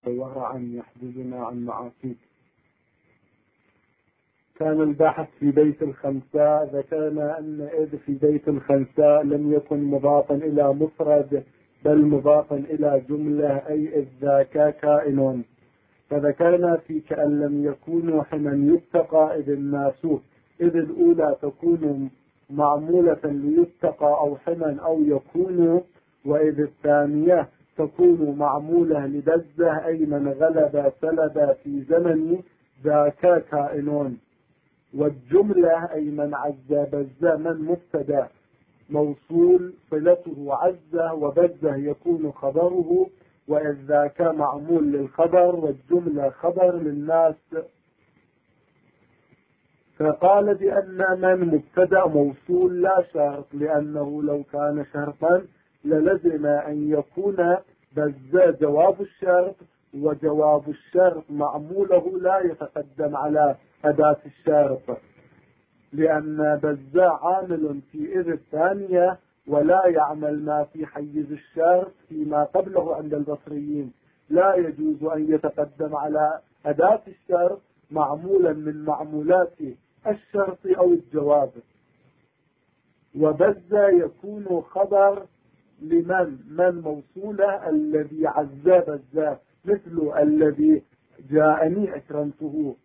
ورعا يحجزنا عن معاصيك. كان البحث في بيت الخنساء، ذكرنا أن إذ في بيت الخنساء لم يكن مضافا إلى مفرد بل مضافا إلى جملة، أي إذ ذاك كائن. فذكرنا في كأن لم يكونوا حما يتقى إذ الناس، إذ الأولى تكون معمولة ليتقى أو حما أو يكون، وإذ الثانية تكون معمولة لبزة أي من غلب سلب في زمن ذاك كائن. والجملة أي من عز بزة من مبتدا موصول صلته عزة، وبزة يكون خبره، وإذ ذاك معمول للخبر، والجملة خبر للناس. فقال بأن من مبتدا موصول لا شرط، لأنه لو كان شرطا للزم أن يكون بزة جواب الشرط، وجواب الشرط معموله لا يتقدم على أداة الشرط، لأن بزة عامل في إذ الثانية ولا يعمل ما في حيز الشرط فيما قبله عند البصريين، لا يجوز أن يتقدم على أداة الشرط معمولا من معمولات الشرط أو الجواب. وبزة يكون خبر لمن من موصولة الذي عز بزة، مثل الذي جاءني أكرمته.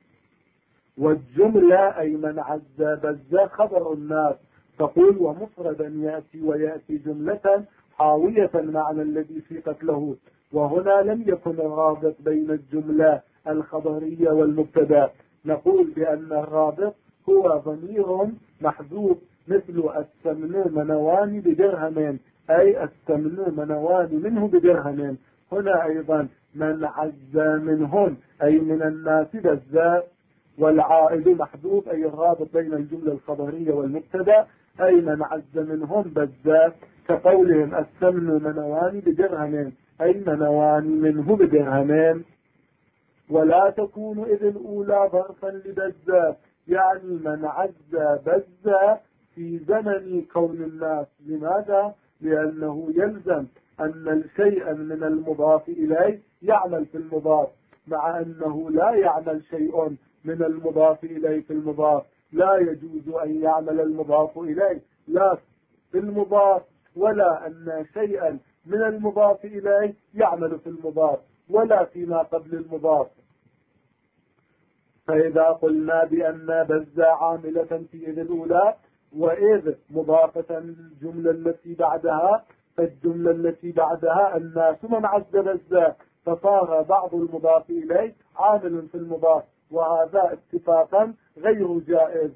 والجملة أي من عز بزة خبر الناس، تقول ومفردا يأتي ويأتي جملة حاوية المعنى الذي سيقت له. وهنا لم يكن الرابط بين الجملة الخبرية والمبتدا، نقول بأن الرابط هو ضمير محذوف، مثل الثمن منوان بدرهم، أي الثمن منوان منه بدرهم. هنا أيضا من عز منهم أي من الناس بزة، والعائد محذوف أي الرابط بين الجملة الخبرية والمبتدا، أي من عز منهم بزة، كقولهم الثمن منوان بدرهم، أي منوان منه بدرهم. ولا تكون إذ الأولى ظرفا لبزة، يعني من عز بزة في زمن كون الناس. لماذا؟ لأنه يلزم أن الشيء من المضاف إليه يعمل في المضاف، مع أنه لا يعمل شيء من المضاف إليه في المضاف. لا يجوز أن يعمل المضاف إليه لا في المضاف، ولا أن شيئا من المضاف إليه يعمل في المضاف، ولا فيما قبل المضاف. فإذا قلنا بأن بزة عاملة في إذ الأولى، وإذ مضافة الجملة التي بعدها، فالجملة التي بعدها الناس من عز بزة، فصار بعض المضاف إليه عامل في المضاف، وهذا اتفاقا غير جائز.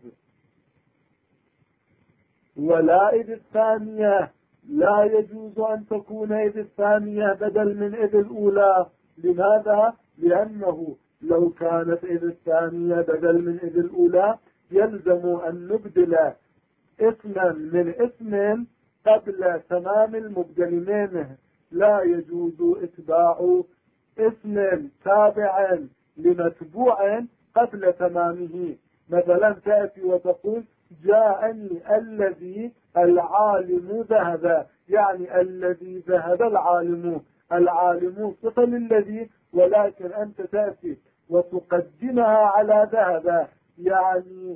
ولا إذ الثانية، لا يجوز أن تكون إذ الثانية بدل من إذ الأولى. لماذا؟ لأنه لو كانت إذ الثانية بدل من إذ الأولى يلزم أن نبدل اسما من اسم قبل تمام المبدل منه. لا يجوز اتباع اسم تابع لمتبوع قبل تمامه. مثلا تأتي وتقول جاءني الذي العالم ذهب، يعني الذي ذهب العالم، العالم صفة للذي، ولكن أنت تأتي وتقدمها على ذهب، يعني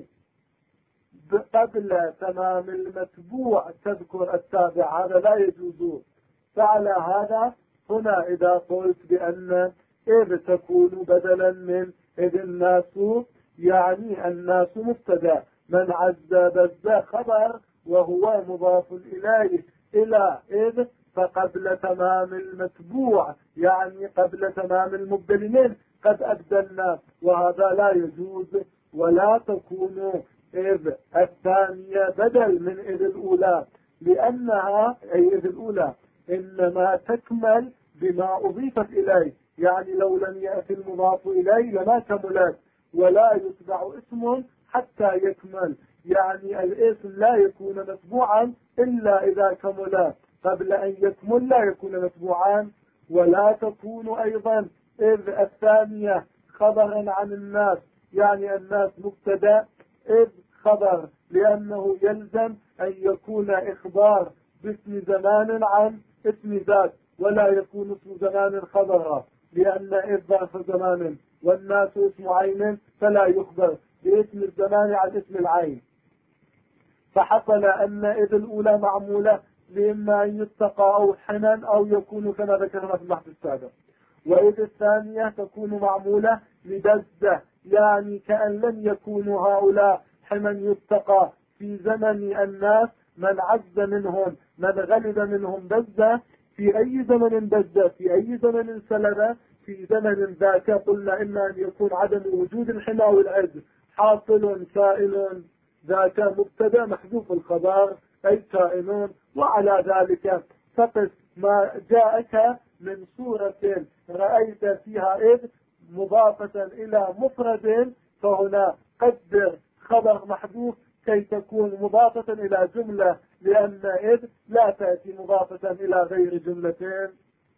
قبل تمام المتبوع تذكر التابع، هذا لا يجوز. فعلى هذا هنا إذا قلت بأن إذ تكون بدلا من إذ الناس، يعني الناس مبتدا، من عز بزة خبر وهو مضاف إليه إلى إذ، فقبل تمام المتبوع يعني قبل تمام المبدل منه قد أبدلنا، وهذا لا يجوز. ولا تكون إذ الثانية بدل من إذ الأولى، لأنها أي إذ الأولى إنما تكمل بما أضيفت إليه، يعني لو لم يأتي المضاف إليه لما كملت. ولا يتبع اسم حتى يكمل، يعني الاسم لا يكون متبوعا إلا إذا كمل، قبل أن يكمل لا يكون متبوعا. ولا تكون أيضا إذ الثانية خبرا عن الناس، يعني الناس مبتدا إذ خبر، لأنه يلزم أن يكون إخبار باسم زمان عن اسم ذات، ولا يكون اسم زمان خبرا. لأن إذ ظرف زمان والناس اسم عين فلا يخبر باسم الزمان عن اسم العين. فحصل أن إذ الأولى معمولة لإما أن يتقى أو حنان أو يكون كما ذكرنا في البحث السابق، وإذ الثانية تكون معمولة لبزة، يعني كأن لم يكونوا هؤلاء حمن يتقى في زمن الناس، من عز منهم من غلب منهم بزة. في أي زمن بزة؟ في أي زمن سلبة؟ في زمن ذاك قلنا إما أن يكون عدم وجود الحمى والعز حاصل كائن، ذاك مبتدا محذوف الخبر أي كائنون. وعلى ذلك فقس ما جاءك من صورة رأيت فيها إذ مضافة إلى مفرد، فهنا قدر خبر محذوف كي تكون مضافة إلى جملة، لأن إذ لا تأتي مضافة إلى غير جملتين.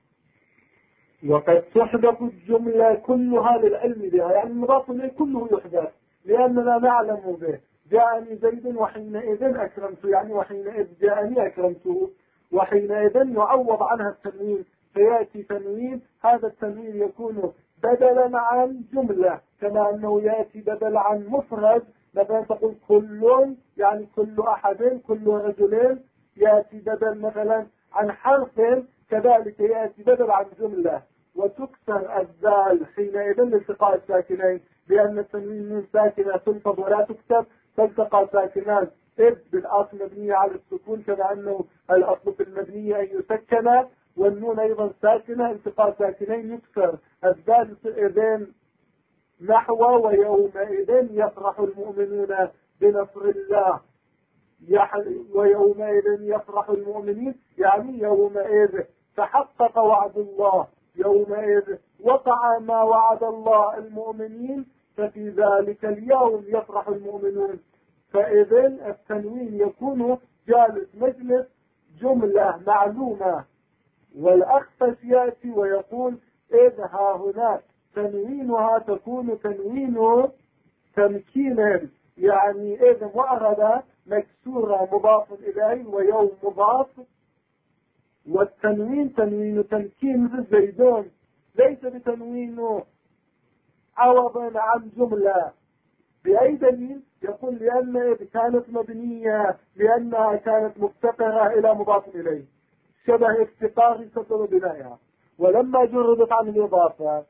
وقد تحذف الجملة كلها للعلم بها، يعني المضاف إليه كله يحذف لأننا نعلم به. جاءني زيد وحينئذ أكرمته، يعني وحينئذ جاءني أكرمته، وحينئذ يعوض عنها التنوين فيأتي تنوين، هذا التنوين يكون بدلا عن جملة، كما أنه يأتي بدل عن مفرد. مثلا تقول كل، يعني كل أحد، كل رجل، يأتي بدل مثلا عن حرف، كذلك يأتي بدل عن جملة. وتكسر الذال حينئذ لالتقاء الساكنين، لأن التنوين من ساكنة تنصب ولا تكتب، تلتقى ساكنان إذ بالأصل مبنية على السكون، كما أنه الأصل في المبنية أن يسكن، والنون أيضا ساكنة، التقاء ساكنين يكسر الذال إذن نحو ويومئذ يفرح المؤمنون بنصر الله، ويومئذ يفرح المؤمنين، يعني يومئذ تحقق وعد الله، يومئذ وقع ما وعد الله المؤمنين، ففي ذلك اليوم يفرح المؤمنون. فإذن التنوين يكون جالس مجلس جملة معلومة. والأخفش يأتي ويقول إذ ها هناك تنوينها تكون تنوين تمكين، يعني إذ معربة مكسورة مضاف إليه ويوم مضاف، والتنوين تنوين تمكين بالزيدون، ليس بتنوين عوض عن جملة. بأي دليل؟ يقول لأن إذ كانت مبنية لأنها كانت مفتقرة إلى مضاف إليه، شبه افتقار سبب بنائها، ولما جردت عن الإضافة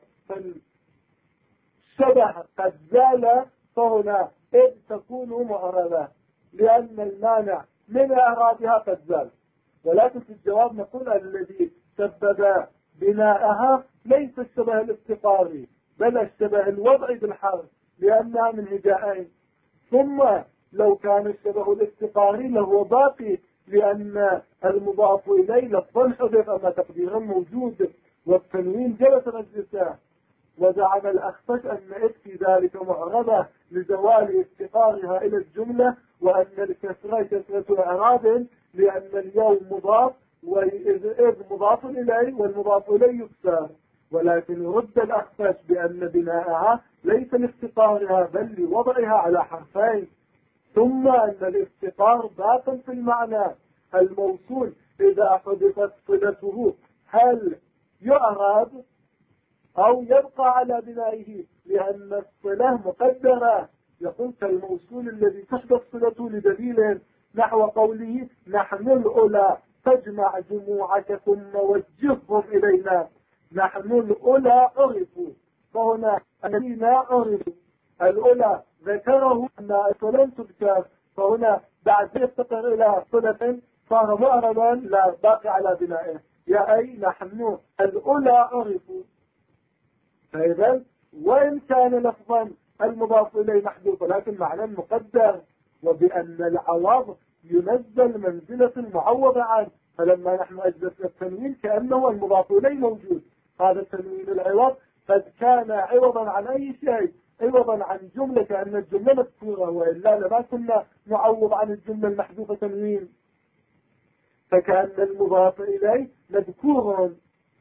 فالشبه قد زال، فهنا إذ تكون معربة لأن المانع من إعرابها قد زال. ولكن في الجواب نقول الذي سبب بناءها ليس الشبه الافتقاري بل الشبه الوضعي بالحرف، لأنها من هجائين. ثم لو كان الشبه الافتقاري له باقي، لأن المضاف إليه لفظا حذف أما تقديرا موجود، والتنوين جلس مجلسه. وزعم الأخفش أن إذ في ذلك معربة لزوال افتقارها إلى الجملة، وأن الكسرة كسرة إعراب، لأن اليوم مضاف وإذ مضاف إليه والمضاف إليه يكسر. ولكن رد الأخفش بأن بناءها ليس لافتقارها بل لوضعها على حرفين. ثم أن الافتقار باق في المعنى، الموصول إذا حدثت صلته هل يعرب أو يبقى على بنائه، لأن الصلة مقدرة. يقول كالموصول الذي تحدث صلته لدليل نحو قوله نحن الأولى فاجمع جموعك ثم وجههم إلينا. نحن الأولى عرفوا، فهنا الذين عرفوا الأولى ذكره أن صلة تذكر، فهنا بعد يفتقر إلى صلة صار معربا لا باقي على بنائه، يا أي نحن الأولى عرفوا. فإذا وإن كان لفظا المضاف إليه محذوف لكن معنى مقدر، وبأن العوض ينزل منزلة المعوض عنه، فلما نحن أجلسنا التنوين كأنه المضاف إليه موجود، هذا التنوين العوض قد كان عوضا عن أي شيء، عوضا عن جملة كأن الجملة مذكورة، وإلا لما كنا نعوض عن الجملة المحذوفة تنوين، فكأن المضاف إليه مذكور.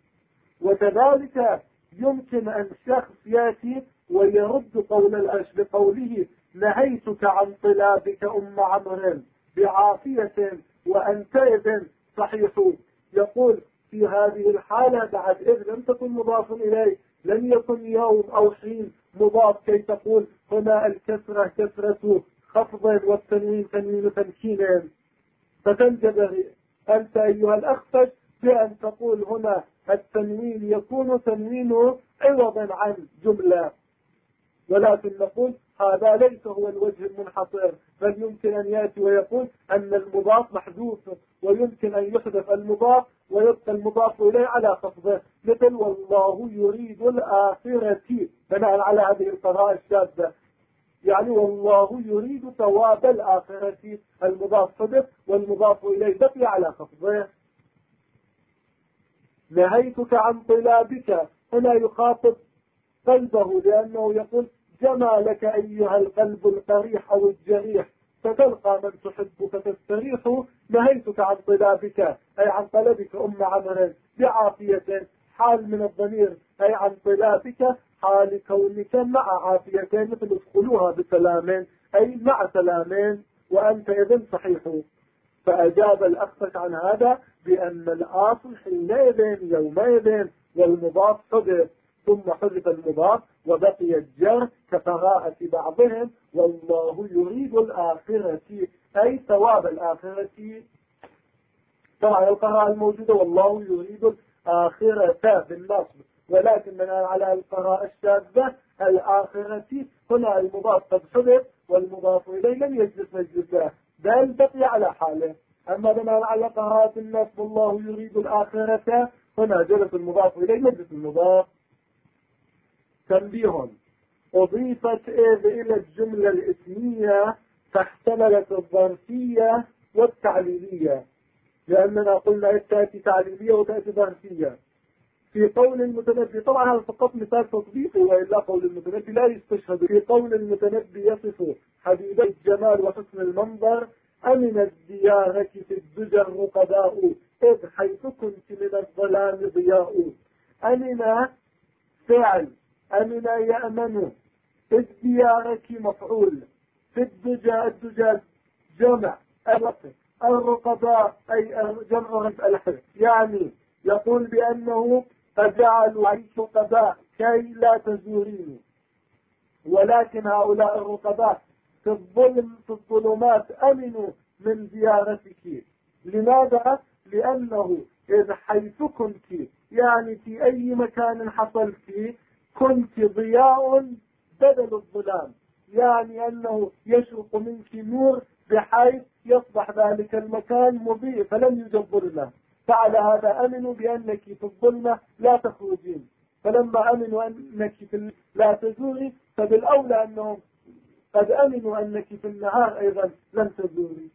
وكذلك يمكن أن شخص يأتي ويرد قول الأش بقوله نهيتك عن طلابك أم عمرو بعافية وأنت إذن صحيح. يقول في هذه الحالة بعد إذ لم تكن مضاف إليه، لم يكن يوم أو حين مضاف كي تقول هنا الكسرة كسرة خفض والتنوين تنوين تمكين، فتنجبر أنت أيها الأخفش بأن تقول هنا التنوين يكون تنوين عوضا عن جملة، ولكن نقول هذا ليس هو الوجه المنحصر، بل يمكن أن يأتي ويقول أن المضاف محذوف، ويمكن أن يحذف المضاف ويبقى المضاف إليه على خفضه، مثل والله يريد الآخرة بناء على هذه القراءة الشاذة، يعني والله يريد ثواب الآخرة، المضاف حذف والمضاف إليه بقي على خفضه. نهيتك عن طلابك، هنا يخاطب قلبه لأنه يقول جمالك أيها القلب القريح أو الجريح فتلقى من تحب فتستريح. نهيتك عن طلابك أي عن طلبك أم عمرو بعافية، حال من الضمير أي عن طلابك حال كونك مع عافية، مثل ادخلوها بسلام أي مع سلام وأنت إذن صحيح. فأجاب الأخفش عن هذا بأن الآصل حينئذ يومئذ والمضاف حذف، ثم حذف المضاف وبقي الجر كقراءة بعضهم والله يريد الآخرة أي ثواب الآخرة. طبعا القراءة الموجودة والله يريد الآخرة بالنصب، ولكن من على القراءة الشاذة الآخرة هنا المضاف قد حذف والمضاف إليه لم يجلس مجلسه بل بقي على حاله. أما بناء على قراءة النصب والله يريد الآخرة هنا جلس المضاف إليه مجلس المضاف. تنبيه: أضيفت إذ إلى الجملة الاسمية فاحتملت الظرفية والتعليلية، لأننا قلنا تأتي تعليلية وتأتي ظرفية. في قول المتنبي، طبعا هذا فقط مثال تطبيقي وإلا قول المتنبي لا يستشهد. في قول المتنبي يصف حبيبي الجمال وحسن المنظر: أمن الزيارة في الدجى الرقباء إذ حيث كنت من الظلام ضياء. أمن فعل، أمن يأمن، الزيارة مفعول، في الدجى جمع الرقباء أي جمع الحر، يعني يقول بأنه قد جعلوا عليك رقباء كي لا تزورين، ولكن هؤلاء الرقباء في الظلمات أمنوا من زيارتك. لماذا؟ لأنه إذ حيث كنت يعني في أي مكان حصلت كنت ضياء بدل الظلام، يعني أنه يشرق منك نور بحيث يصبح ذلك المكان مضيء فلن يوجد ظلمة، فعلى هذا أمنوا بأنك في الظلمة لا تخرجين، فلما أمنوا أنك لا تزوري فبالأولى أنهم قد أمنوا أنك في النهار أيضا لن تزوري.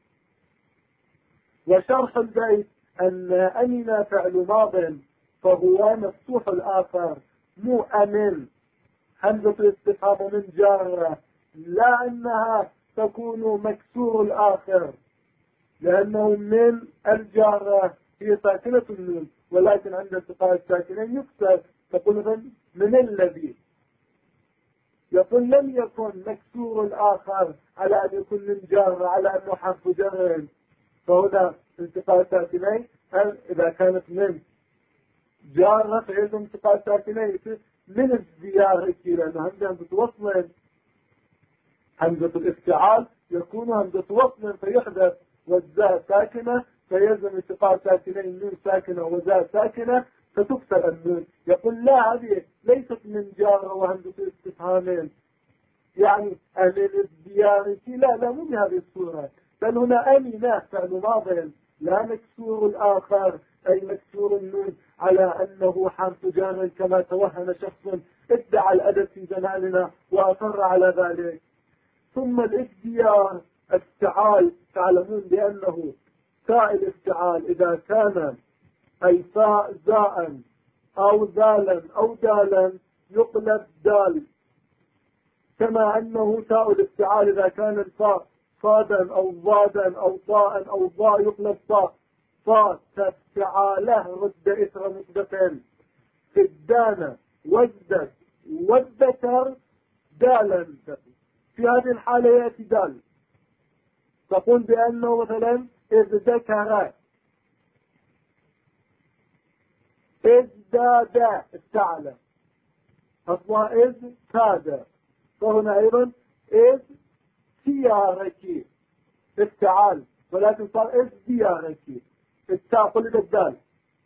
وشرح البيت أن أمن فعل ماض فهو مفتوح الآخر مو أمن، همزة الاستفهام من جارة، لا أنها تكون مكسور الآخر، لأنه من الجارة هي ساكنة النون، ولكن عند التقاء الساكنين يكسر، تقول من الذي. يقول لم يكن مكسور الآخر على أن يكون من جارة على أنه حرف جر، فهنا التقاء الساكنين إذا كانت من جارة فيلزم التقاء الساكنين من الزيارة، لأنه همزة وصل، همزة الافتعال يكون همزة وصل فيحدث والزاء ساكنة فيلزم التقاء ساكنين، نون ساكنة وزاء ساكنة فتكسر النون. يقول لا، هذه ليست من جارة وهمزة استفهامين يعني أمن الزيارة، لا مو بهذه الصورة، بل هنا أمن فعل ماض لا مكسور الآخر أي مكسور النون على أنه حرف جار كما توهم شخص ادعى الأدب في زماننا وأصر على ذلك. ثم الازديار افتعال، تعلمون بأنه تاء الافتعال إذا كان أي فاء زاء أو ذالا أو دالا يقلب دال، كما أنه تاء الافتعال إذا كان الفاء صادا أو ضادا أو ضاء أو ضاء يقلب ضاء، صاد تفتعاله رد إثر مثبتين، في الدانة وزدت والذكر دالا، في هذه الحالة يأتي دال، تقول بأنه مثلا إذ ذكر ازداد افتعل، أصلها ازداد. فهنا أيضا ازديارك افتعال، ولكن صار ازديارك، التاء قلب الدال.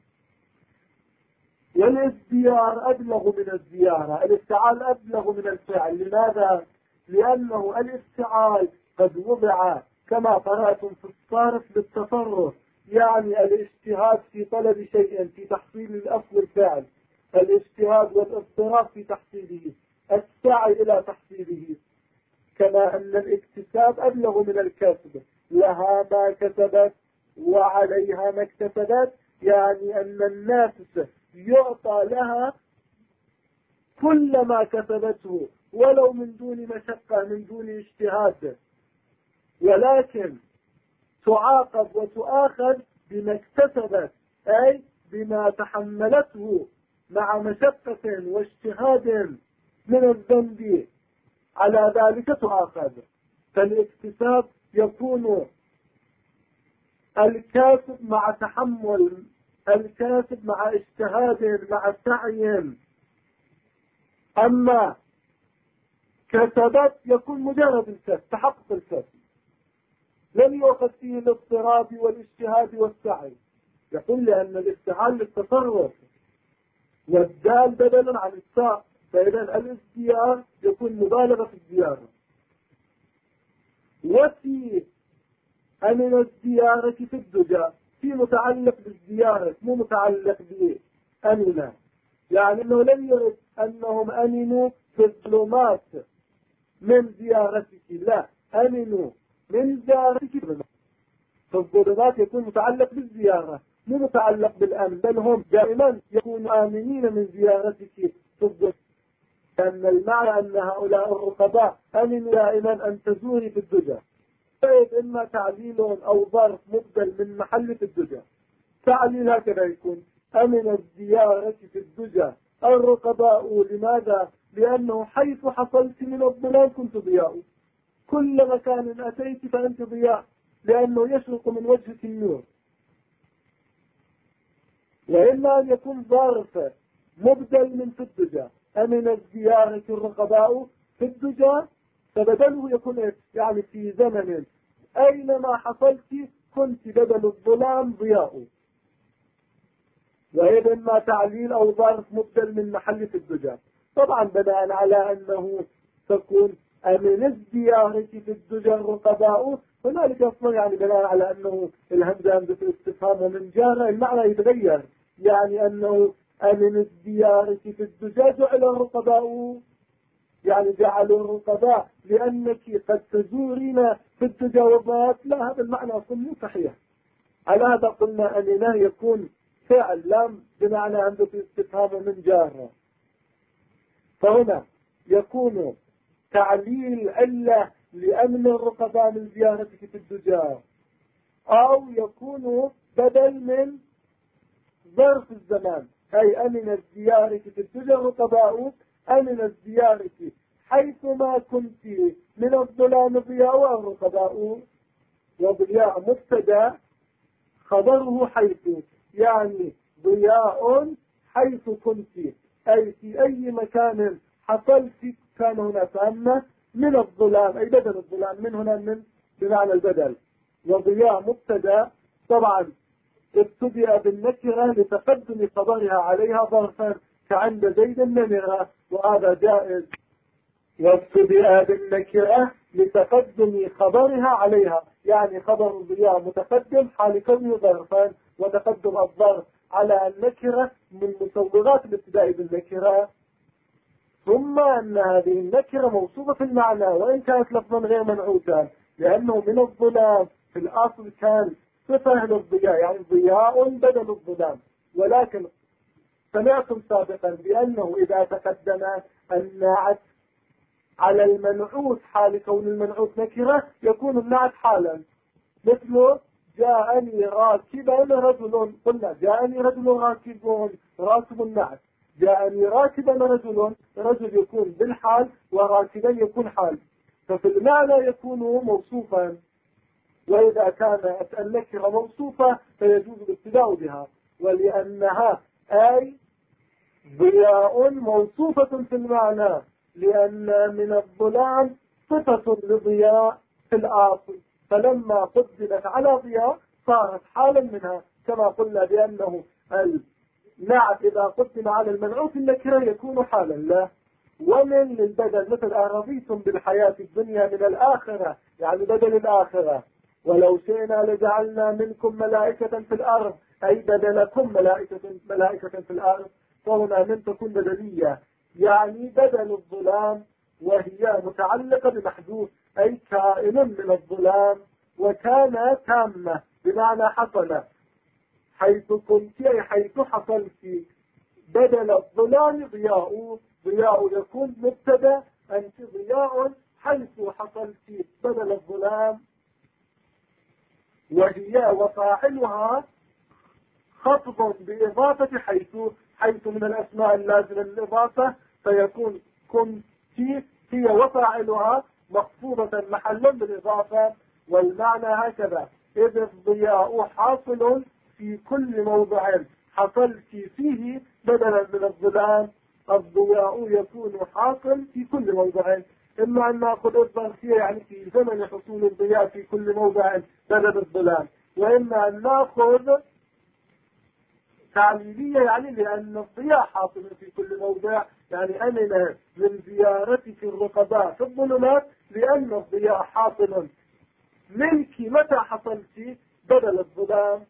والازديار أبلغ من الزيارة، الافتعال أبلغ من الفعل. لماذا؟ لأنه الافتعال قد وضع كما قرأتم في الصارف للتصرف، يعني الاجتهاد في طلب شيء في تحصيل الأصل الفعل، الاجتهاد والاضطراب في تحصيله، السعي إلى تحصيله. كما أن الاكتساب أبلغ من الكسب، لها ما كسبت وعليها ما اكتسبت، يعني أن النافس يعطى لها كل ما كسبته ولو من دون مشقة، من دون اجتهاد، ولكن تعاقب وتؤاخذ بما اكتسبت، أي بما تحملته مع مشقة واجتهاد من الذنب، على ذلك تؤاخذ. فالاكتساب يكون الكاسب مع تحمل، الكاسب مع اجتهاد مع سعي. أما كسبت يكون مجرد الكسب، تحقق الكسب، لم يؤخذ فيه الاضطراب والاجتهاد والسعي. يقول لأن الافتعال للتصرف، والدال بدلا عن التاء، فإذا الازديار يكون مبالغة في الزيارة. وفي أمن الزيارة في الدجى، في متعلق بالزيارة مو متعلق بأمنة، يعني أنه لم يرد أنهم أمنوا في الظلمات من زيارتك، لا، أمنوا من زيارتك. فالظلمات يكون متعلق بالزيارة مو متعلق بالأمن، بل هم دائما يكونوا آمنين من زيارتك في الظلمات، لأن المعنى أن هؤلاء الرقباء أمنوا دائما أن تزوري في الدجى. طيب إما تعليل أو ظرف مبدل من محل في الدجى. تعليل هكذا يكون: أمن الزيارة في الدجى الرقباء. لماذا؟ لأنه حيث حصلت من الظلام كنت ضياء، كل مكان أتيت فأنت ضياء، لأنه يشرق من وجهك النور. وإما أن يكون ظرف مبدل من في الدجى، أمن الزيارة الرقباء في الدجى، فبدله يكون يعني في زمن أينما حصلت كنت بدل الظلام ضياء. وإذا ما تعليل أو ظرف مبدل من محل في الدجى، طبعا بناء على أنه تكون أمن الزيارة في الدجى الرقباء، هنالك أصلا يعني بناء على أنه الهمزة همزة الاستفهام ومن جار المعنى يتغير، يعني أنه أمن الزيارة في الدجى جعل الرقباء، يعني جعلوا الرقباء لأنك قد تزورين في الدجى والضيات. لا، هذا المعنى أصلا مو صحيح. على هذا قلنا أننا يكون فعل لام بمعنى همزة الاستفهام من جار، فهنا يكون تعليل علة لأمن الرقباء من زيارتك في الدجى، أو يكون بدل من ظرف الزمان، أي أمن الزيارة في الدجى الرقباء، أمن الزيارة حيثما كنت من الظلام ضياء الرقباء. وضياء مبتدا خبره حيث، يعني ضياء حيث كنت، أي في أي مكان حصلت كان هناك. أما من الظلام أي بدل الظلام، من هنا من بمعنى البدل. وضياء مبتدا طبعا ابتدأ بالنكرة لتقدم خبرها عليها ظرفا، كعند زيد النمرة، وهذا جائز. وابتدأ بالنكرة لتقدم خبرها عليها، يعني خبر الضياء متقدم حال كونه ظرفا، وتقدم الظرف على النكرة من مسوغات الابتداء بالنكرة. ثم أن هذه النكرة موصوفة في المعنى وإن كانت لفظا غير منعوتا، لأنه من الظلام في الأصل كان صفة للضياء، يعني ضياء بدل الظلام. ولكن سمعتم سابقا بأنه إذا تقدم النعت على المنعوت حال كون المنعوت نكرة يكون النعت حالا، مثل جاءني راكبا رجل، قلنا جاءني رجل راكب النعت، جاءني راكبا رجل يكون بالحال وراكبا يكون حال، ففي المعنى يكون موصوفا. وإذا كانت النكرة موصوفة فيجوز الابتداء بها، ولأنها أي ضياء موصوفة في المعنى، لأن من الظلام صفة لضياء في الآصل، فلما قدمت على ضياء صارت حالا منها، كما قلنا بأنه النعت إذا قدم على المنعوت النكرة يكون حالا له. ومن للبدل مثل أرضيتم بالحياة الدنيا من الآخرة، يعني بدل الآخرة. ولو شئنا لجعلنا منكم ملائكة في الأرض، أي بدلكم ملائكة في الأرض، فهنا من تكون بدلية، يعني بدل الظلام، وهي متعلقة بمحذوف، أي كائن من الظلام. وكان تامة بمعنى حصل، حيث كنت أي حيث حصلت. بدل الظلام ضياء، ضياء يكون مبتدا، أنت ضياء حيث حصلت بدل الظلام. وهي وفاعلها خفض بإضافة حيث من الأسماء اللازمة للإضافة، فيكون كنت هي وفاعلها مخفوضة محلا بالإضافة. والمعنى هكذا: إذ الضياء حاصل في كل موضع حصلت فيه بدلا من الظلام. الضياء يكون حاصل في كل موضع، إما أن نأخذ الظرفية يعني في زمن حصول الضياء في كل موضع بدل الظلام، وإما أن نأخذ تعليلية يعني لأن الضياء حاصل في كل موضع، يعني أمن من زيارتك الرقباء في الظلمات، لأن الضياء حاصل منك متى حصلت بدل الظلام.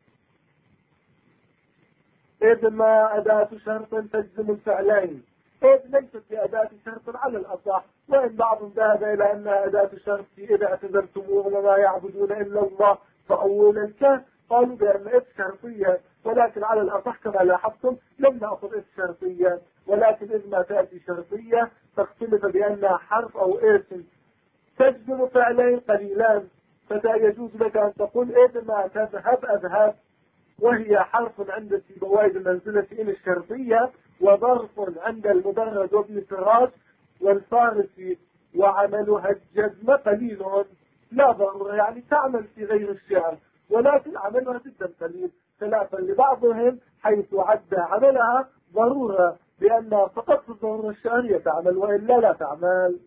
إذ ما أداة شرط تجزم الفعلين، إذ ليست بأداة شرط على الأصح، وإن بعضهم ذهب إلى أنها أداة شرط إذا اعتذرتموهم وما يعبدون إلا الله فأول الكهف، قالوا بأن إذ شرطية، ولكن على الأصح كما لاحظتم لم نأخذ إذ شرطية، ولكن إذ ما تأتي شرطية تختلف بأنها حرف أو اسم تجزم فعلين قليلان، يجوز لك أن تقول إذ ما تذهب أذهب، وهي حرف عند سيبويه المنزلة إن الشرطية، وظرف عند المدرج وابن سراج والفارسي، وعملها الجزم قليل لا ضرورة، يعني تعمل في غير الشعر، ولكن عملها جدا قليل، خلافا لبعضهم حيث عد عملها ضرورة، لأنها فقط في الضرورة الشعرية تعمل، وإلا لا تعمل.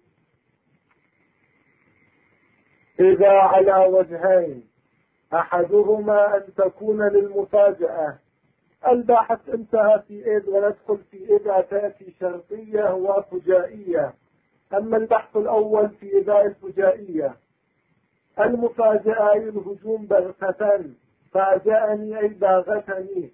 إذا على وجهين، أحدهما أن تكون للمفاجأة. الباحث انتهى في إذ، وندخل في إذا تأتي شرطية وفجائية. أما البحث الأول في إذا الفجائية، المفاجأة الهجوم بغتة، فاجأني أي باغتني.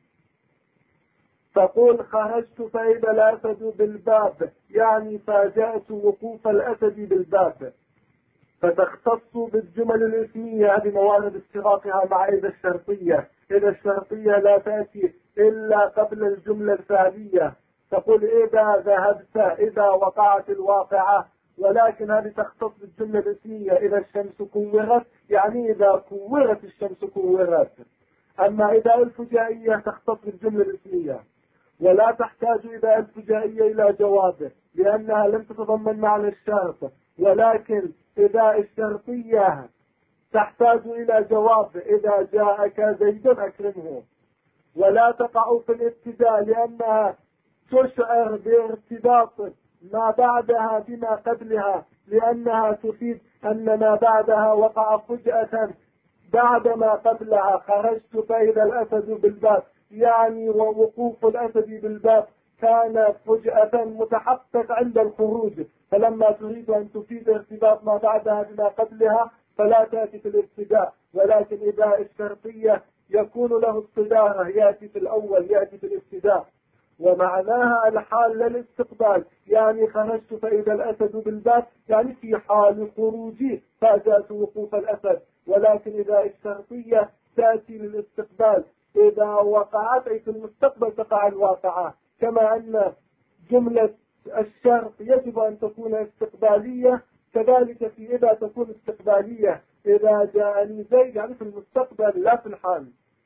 تقول خرجت فإذا الأسد بالباب، يعني فاجأت وقوف الأسد بالباب، فتختص بالجمل الاسمية بموارد اشتراكها مع إذا الشرطية. إذا الشرطية لا تأتي إلا قبل الجملة الفعلية، تقول إذا ذهبت، إذا وقعت الواقعة، ولكن هذه تختص بالجملة الاسمية. إذا الشمس كورت، يعني إذا كورت الشمس كورت. أما إذا الفجائية تختص بالجملة الاسمية، ولا تحتاج إذا الفجائية إلى جواب، لأنها لم تتضمن معنى الشرط، ولكن إذا الشرطية تحتاج إلى جواب: إذا جاءك زيد أكرمه. ولا تقع في الابتداء، لأنها تشعر بارتباط ما بعدها بما قبلها، لأنها تفيد أن ما بعدها وقع فجأة بعد ما قبلها. خرجت فإذا الأسد بالباب، يعني ووقوف الأسد بالباب كان فجأة متحقق عند الخروج، فلما تريد أن تفيد ارتباط ما بعدها بما قبلها فلا تأتي في الابتداء، ولكن إذا الشرطية يكون له الصدارة، يأتي في الأول، يأتي في الابتداء. ومعناها الحال للاستقبال، يعني خرجت فإذا الأسد بالباب، يعني في حال خروجي فأجأت وقوف الأسد. ولكن إذا الشرطية تأتي للاستقبال، إذا وقعت أي في المستقبل تقع الواقعة، كما أن جملة الشرط يجب أن تكون استقبالية، كذلك في إذا تكون استقبالية. إذا جاءني زيد يعني في المستقبل لا في الحال.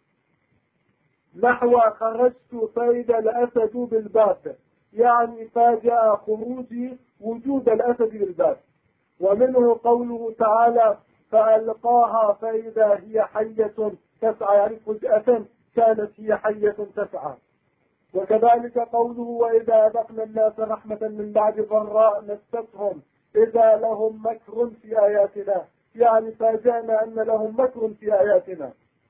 نحو خرجت فإذا الأسد بالباب، يعني فاجأ خروجي وجود الأسد بالباب. ومنه قوله تعالى: فألقاها فإذا هي حية تسعى، يعني فجأة كانت هي حية تسعى. وكذلك قوله وإذا أذقنا الناس رحمة من بعد ضراء مستهم إذا لهم مكر في آياتنا، يعني فاجأنا أن لهم مكر في آياتنا.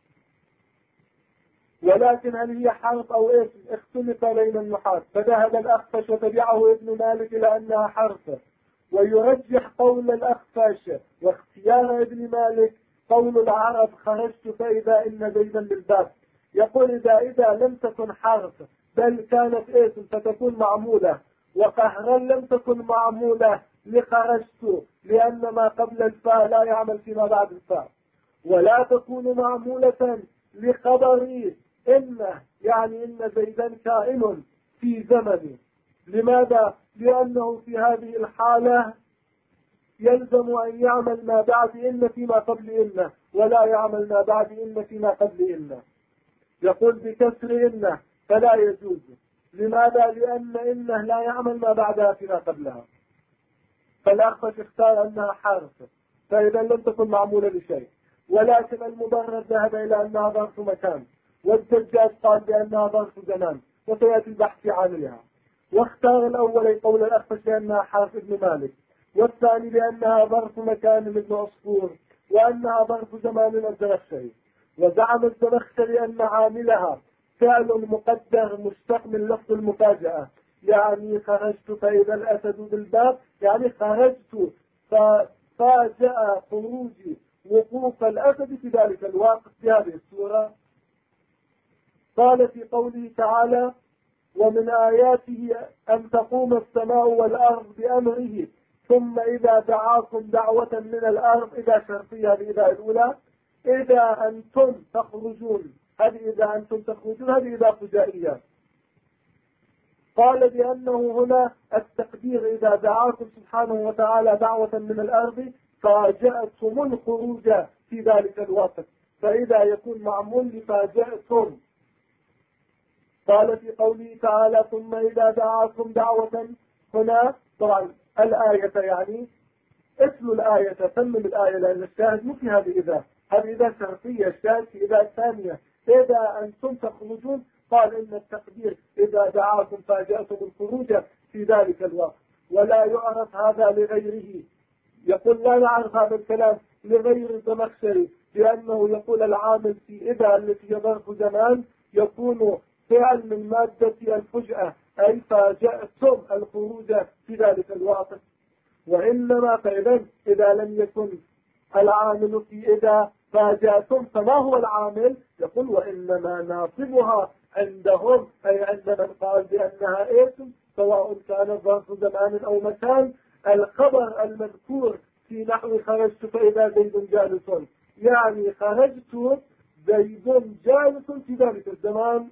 ولكن هل هي حرف أو اسم؟ اختلف بين النحاة، فذهب الأخفش وتبعه ابن مالك إلى أنها حرف، ويرجح قول الأخفش واختيار ابن مالك قول العرب خرجت فإذا إن زيدا بالباب. يقول إذا لم تكن حرف بل كانت اسم فتكون معمولة، وقهرا لم تكن معمولة لخرجت لأن ما قبل الفاء لا يعمل فيما بعد الفاء، ولا تكون معمولة لخبري إن، يعني إن زيدا كائن في زمني. لماذا؟ لأنه في هذه الحالة يلزم أن يعمل ما بعد إن فيما قبل إن، ولا يعمل ما بعد إن فيما قبل إن. يقول بكسر إن فلا يجوز. لماذا؟ لأن إنه لا يعمل ما بعدها فيما قبلها. فالأخفش اختار أنها حرف، فإذا لم تكن معمولة لشيء. ولكن المبرر ذهب إلى أنها ظرف مكان، والزجاج قال بأنها ظرف زمان، وسيأتي البحث في عاملها. واختار الأول قول الأخفش لأنها حرف ابن مالك، والثاني لأنها ظرف مكان ابن عصفور، وأنها ظرف زمان الزمخشري. وزعم الزمخشري أن عاملها فعل مقدر مشتق من لفظ المفاجأة، يعني خرجت فإذا الأسد بالباب، يعني خرجت ففاجأ خروجي وقوف الأسد في ذلك الوقت في هذه السورة. قال في قوله تعالى ومن آياته أن تقوم السماء والأرض بأمره ثم إذا دعاكم دعوة من الأرض، إذا شرطية إذا الأولى، إذا أنتم تخرجون، هذه إذا أنتم تخرجون هذه إذا فجائية. قال بأنه هنا التقدير إذا دعاكم سبحانه وتعالى دعوة من الأرض فاجأتم الخروج في ذلك الوقت، فإذا يكون معمول لفاجأتم. قال في قوله تعالى ثم إذا دعاكم دعوة، هنا طبعا الآية يعني اسم الآية تمم الآية، لأن الشاهد مو في هذه إذا شرطية، الشاهد في إذا الثانية إذا أنتم تخرجون. قال إن التقدير إذا دعاكم فاجأتم الخروج في ذلك الوقت، ولا يعرف هذا لغيره. يقول لا نعرف هذا الكلام لغير الزمخشري، لأنه يقول العامل في إذا التي هي ظرف زمان يكون فعل من مادة الفجأة، أي فاجأتم الخروج في ذلك الوقت. وإنما فإذا إذا لم يكن العامل في إذا فاجأتم فما هو العامل؟ يقول وإنما ناصبها عندهم، أي عند من قال بأنها اسم سواء كان ظرف زمان أو مكان. الخبر المذكور في نحو خرجت فإذا زيد جالس، يعني خرجت زيد جالس في ذلك الزمان،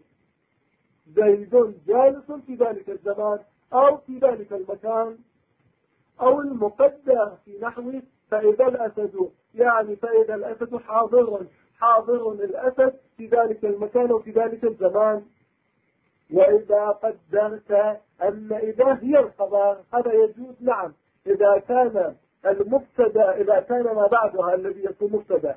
زيد جالس في ذلك الزمان أو في ذلك المكان. أو المقدر في نحو فإذا الأسد، يعني فإذا الأسد حاضر الأسد في ذلك المكان وفي ذلك الزمان. وإذا قدرت أن إذا هي الخبر هذا يجوز، نعم، إذا كان المبتدا، إذا كان ما بعدها الذي يكون مبتدا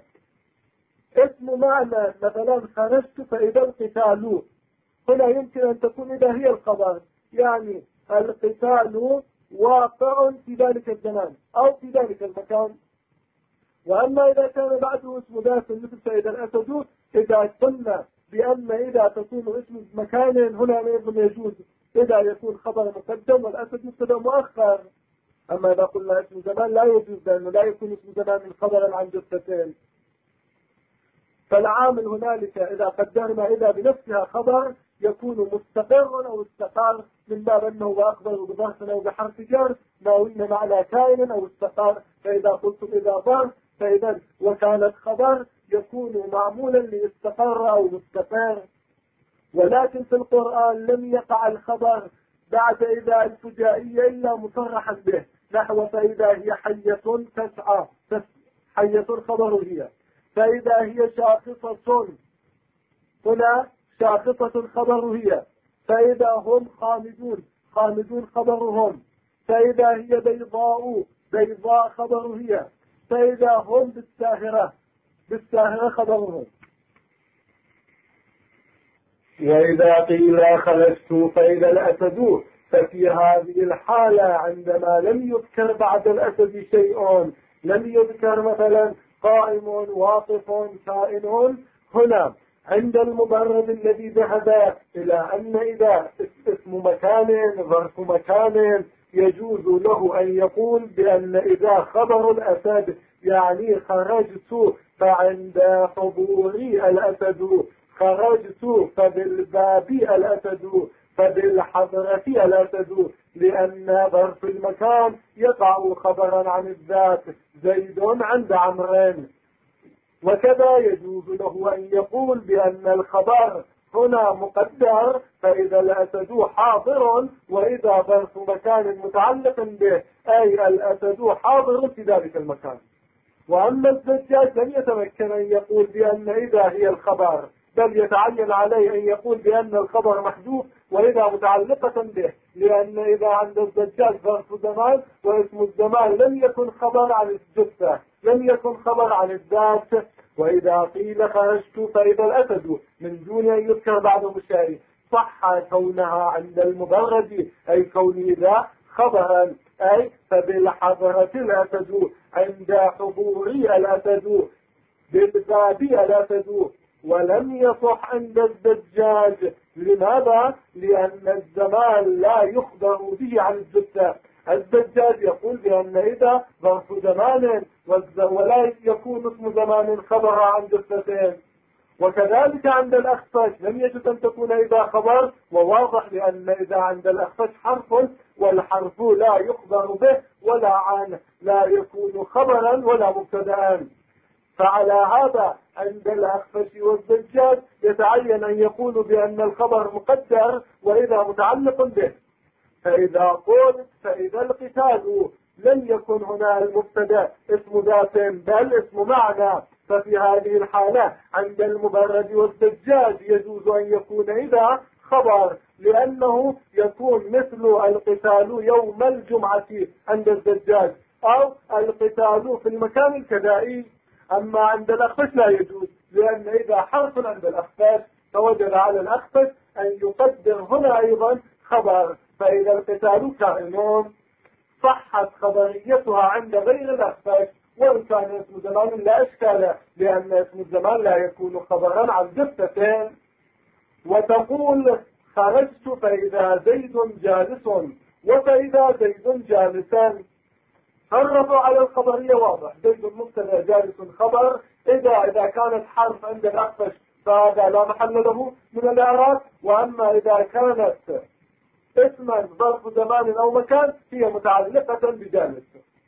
اسم معنى، مثلا خرجت فإذا القتال، هنا يمكن أن تكون إذا هي الخبر، يعني القتال واقع في ذلك الزمان أو في ذلك المكان. وأما إذا كان بعده اسم ذات مثل فإذا الأسد، إذا قلنا بأن إذا تكون اسم مكان هنا أيضا يجوز إذا يكون خبر مقدم والأسد مبتدا مؤخر. أما إذا قلنا اسم زمان لا يجوز، لأنه لا يكون اسم زمان من خبرا عن جثتين. فالعامل هنالك إذا قدرنا إذا بنفسها خبر يكون مستقر أو استقر، من باب أنه أخبر بظرف أو بحرف جر ناوين معنى كائن أو استقر. فإذا قلت إذا ظرف فإذا وكانت خبر يكون معمولا لاستقر أو مستقر. ولكن في القرآن لم يقع الخبر بعد إذا الفجائية إلا مصرحا به، نحو فإذا هي حية تسعى، حية خبر هي، فإذا هي شاخصة، هنا شاخصة خبر هي، فإذا هم خامدون خبرهم، فإذا هي بيضاء خبر هي، فإذا هم بالساهرة خبرهم. وإذا قيل خرجت فإذا الأسد، ففي هذه الحالة عندما لم يذكر بعد الأسد شيء، لم يذكر مثلا قائم واقف كائن، هنا عند المبرد الذي ذهب إلى أن إذا اسم مكان ظرف مكان يجوز له أن يقول بأن إذا خبر الأسد يعني خرجت فعند حضوري الأسد، خرجت فبالباب الأسد، فبالحضرة الأسد، لأن ظرف المكان يقع خبرا عن الذات، زيد عند عمرين. وكذا يجوز له أن يقول بأن الخبر هنا مقدر، فإذا الأسد حاضر، وإذا ظرف مكان متعلق به أي الأسد حاضر في ذلك المكان. وأما الزجاج لم يتمكن أن يقول بأن إذا هي الخبر، بل يتعين عليه أن يقول بأن الخبر محذوف وإذا متعلقة به، لأن إذا عند الزجاج ظرف زمان واسم الزمان لم يكن خبر عن الجثة، لم يكن خبر عن الذات. وإذا قيل خرجت فإذا الأسد من دون أن يذكر بعد مشاري، صح كونها عند المبرد أي كون إذا خبرا، أي فبالحضرة الأسد، عند حضوري الأسد، بالباب الأسد. ولم يصح عند الزجاج. لماذا؟ لأن الزمان لا يخبر به عن الجثة. الزجاج يقول بأن إذا ظرف زمان ولا يكون اسم زمان خبر عن جثتين. وكذلك عند الأخفش لم يجد أن تكون إذا خبر، وواضح لأن إذا عند الأخفش حرف، والحرف لا يخبر به ولا عنه، لا يكون خبرا ولا مبتدأ. فعلى هذا عند الأخفش والزجاج يتعين أن يقولوا بأن الخبر مقدر وإذا متعلق به. فإذا قلت فإذا القتال لم يكن هنا المبتدا اسم ذات بل اسم معنى، ففي هذه الحالة عند المبرد والزجاج يجوز أن يكون إذا خبر، لأنه يكون مثل القتال يوم الجمعة عند الزجاج، أو القتال في المكان الكذائي. أما عند الأخفش لا يجوز، لأن إذا حرف عند الأخفش فوجب على الأخفش أن يقدر هنا أيضا خبر. فإذا القتال كائن صحت خبريتها عند غير الأخفش، وإن كان اسم زمان لا إشكال، لأن اسم الزمان لا يكون خبرا عن جثتين. وتقول خرجت فإذا زيد جالس، وفإذا زيد جالسان. الرفع على الخبرية واضح، زيد مبتدا جالس خبر. إذا كانت حرف عند الأخفش فهذا لا محل له من الإعراب، وأما إذا كانت اسما ظرف زمان أو مكان هي متعلقة بجالس.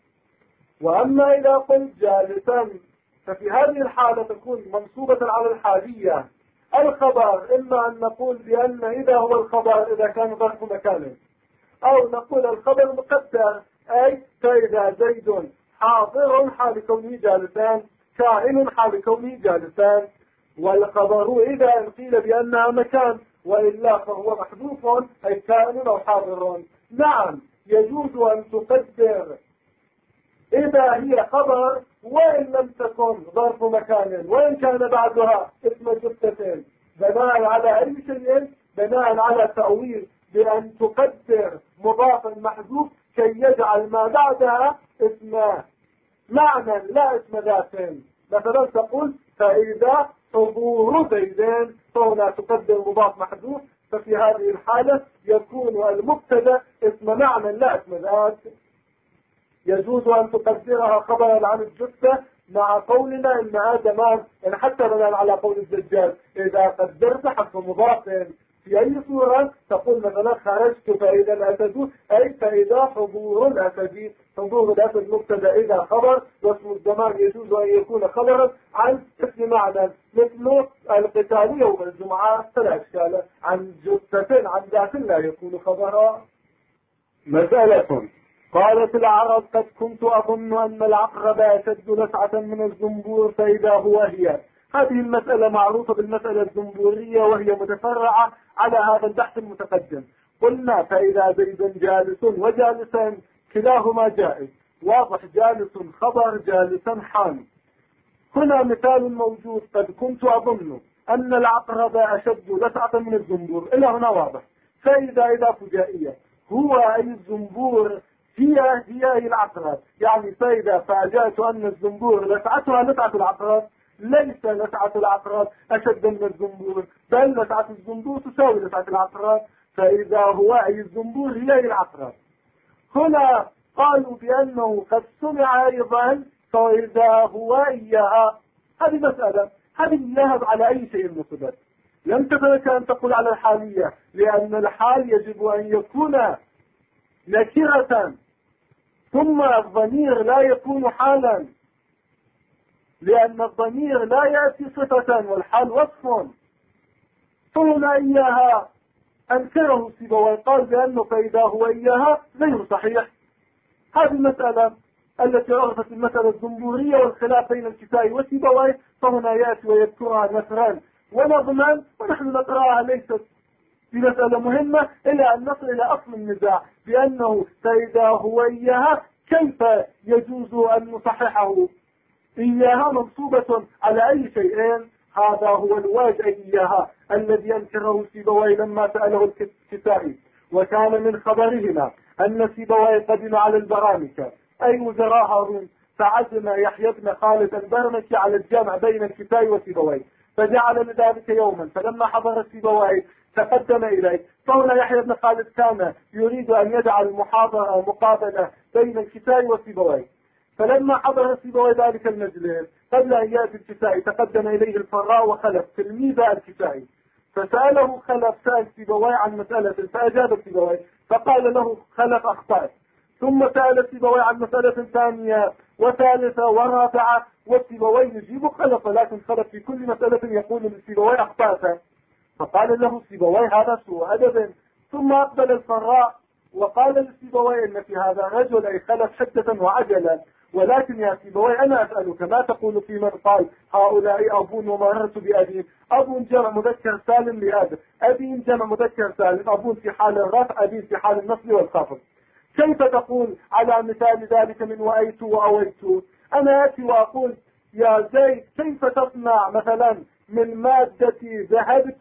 وأما إذا قلت جالسا ففي هذه الحالة تكون منصوبة على الحالية. الخبر إما أن نقول بأن إذا هو الخبر إذا كان ظرف مكان، أو نقول الخبر مقدر، أي فإذا زيد حاضر حال كونه جالسان، كائن حال كونه جالسان. والخبر إذا قيل بأنها مكان، وإلا فهو محذوف أي كائن أو حاضر. نعم يجوز أن تقدر إذا هي خبر وإن لم تكن ظرف مكان، وإن كان بعدها اسم جثتين، بناء على أي شيء؟ بناء على تأويل بأن تقدر مضافا محذوف كي يجعل ما بعدها اسم معنى لا اسم ذات. مثلا تقول فإذا حضور زيدين، فهنا تقدر مضاف محذوف، ففي هذه الحالة يكون المبتدا اسم معنى لا اسم ذات. يجوز أن تقدرها خبرا عن الجثة، مع قولنا إن هذا ما إن حتى بناء على قول الزجاج إذا قدرت حرف مضاف في أي صورة تقول مثلا خرجت فإذا الأسد، أي فإذا حضور الأسد. حضور الأسد مبتدا إذا خبر، واسم الزمان يجوز أن يكون خبرا عن اسم معنى، مثل القتال يوم الجمعة فلا إشكال. عن جثة عن ذات لا يكون خبرا. مسألة. قالت العرب قد كنت أظن أن العقرب أشد لسعة من الزنبور فإذا هو هي. هذه المسألة معروفة بالمسألة الزنبورية، وهي متفرعة على هذا البحث المتقدم. قلنا فإذا زيد جالس وجالسا كلاهما جائز، واضح، جالس خبر جالسا حال. هنا مثال موجود قد كنت أظن، أن العقرب أشد لسعة من الزنبور، إلى هنا واضح. فإذا فجائية، هو أي الزنبور هي أي العقرب، يعني فإذا فاجأت أن الزنبور لسعتها لسعة العقرب، ليس لسعة العقرب أشد من الزنبور، بل لسعة الزنبور تساوي لسعة العقرب، فإذا هو أي الزنبور هي أي العقرب. هنا قالوا بأنه قد سمع أيضا فإذا هو إياها. هذه مسألة، هذه الذهب على أي شيء مثبت، لم تترك أن تقول على الحالية، لأن الحال يجب أن يكون نكرة، ثم الضمير لا يكون حالا، لأن الضمير لا يأتي صفة والحال وصف. فهنا إياها أنكره سيبويه، قال بأنه فإذا هو إياها غير صحيح. هذه المسألة التي عرفت المسألة الزنبورية والخلاف بين الكسائي وسيبويه، فهنا يأتي ويذكرها نثرا ونظما، ونحن نقرأها ليست بمسألة مهمة إلى أن نصل إلى أصل النزاع، بأنه فإذا هو إياها كيف يجوز أن نصححه؟ إياها منصوبة على أي شيئين، هذا هو الواجع إياها الذي أنكره سيبويه لما سأله الكسائي. وكان من خبرهما أن سيبويه قدم على البرامكة أي وزراء هارون، فعزم يحيى بن خالد البرمكي على الجمع بين الكسائي وسيبويه، فجعل لذلك يوما، فلما حضر سيبويه تقدم إليه. فهنا يحيى بن خالد كان يريد أن يدع المقابلة بين الكسائي وسيبويه، فلما حضر سيبويه ذلك المجلس قبل أن يأتي الكسائي تقدم إليه الفراء وخلف تلميذ الكسائي، فسأله خلف سأل سيبويه عن مسألة، فأجاب سيبويه، فقال له خلف أخطأت، ثم سأل سيبويه عن مسألة ثانية وثالثة ورابعة، وسيبويه يجيب خلف، لكن خلف في كل مسألة يقول لسيبويه أخطأت، فقال له سيبويه هذا سوء أدب. ثم أقبل الفراء وقال لسيبويه إن في هذا الرجل أي خلف حدة وعجلا، ولكن يا سيبويه أنا أسألك ما تقول في من قال هؤلاء أبون ومررت بأبين؟ أبون جمع مذكر سالم لأب، أبين جمع مذكر سالم، أبون في حال الرفع، أبين في حال النصب والخفض. كيف تقول على مثال ذلك من وأيت وأويت؟ أنا أتي وأقول يا زيد كيف تصنع مثلا من مادة ذهبت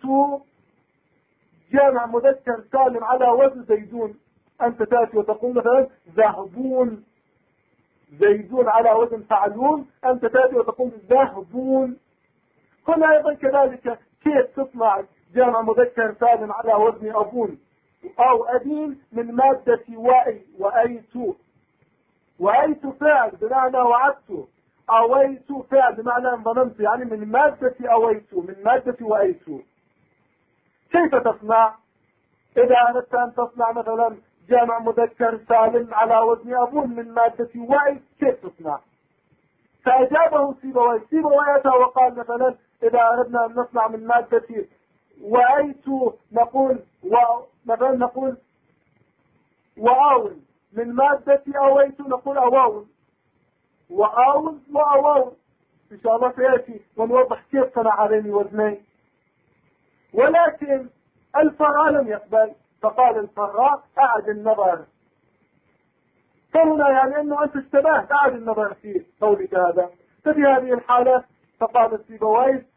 جمع مذكر سالم على وزن زيدون، أنت تأتي وتقول مثلا ذهبون، زيدون على وزن فعلون، أنت تأتي وتقول ذهبون. هنا أيضا كذلك كيف تصنع جمع مذكر سالم على وزن أبون أو أبين من مادة وأي وأيت، وأيت فعل بمعنى وعدت، أويت فعل بمعنى انضممت، يعني من مادة أويت، من مادة وأيت. كيف تصنع؟ إذا أردت أن تصنع مثلا جمع مذكر سالم على وزن أبون من مادة وأي كيف تصنع؟ فأجابه سيبويه وقال مثلا إذا أردنا أن نصنع من مادة وأيت نقول مثلا نقول وآول، من مادة أويت نقول أواول، وآول وأواول. إن شاء الله سيأتي ونوضح كيف صنع هذين الوزنين. ولكن الفراء لم يقبل، فقال الفراء أعد النظر. فهنا يعني أنه أنت اشتبهت، أعد النظر في قولك هذا. ففي هذه الحالة فقال سيبويه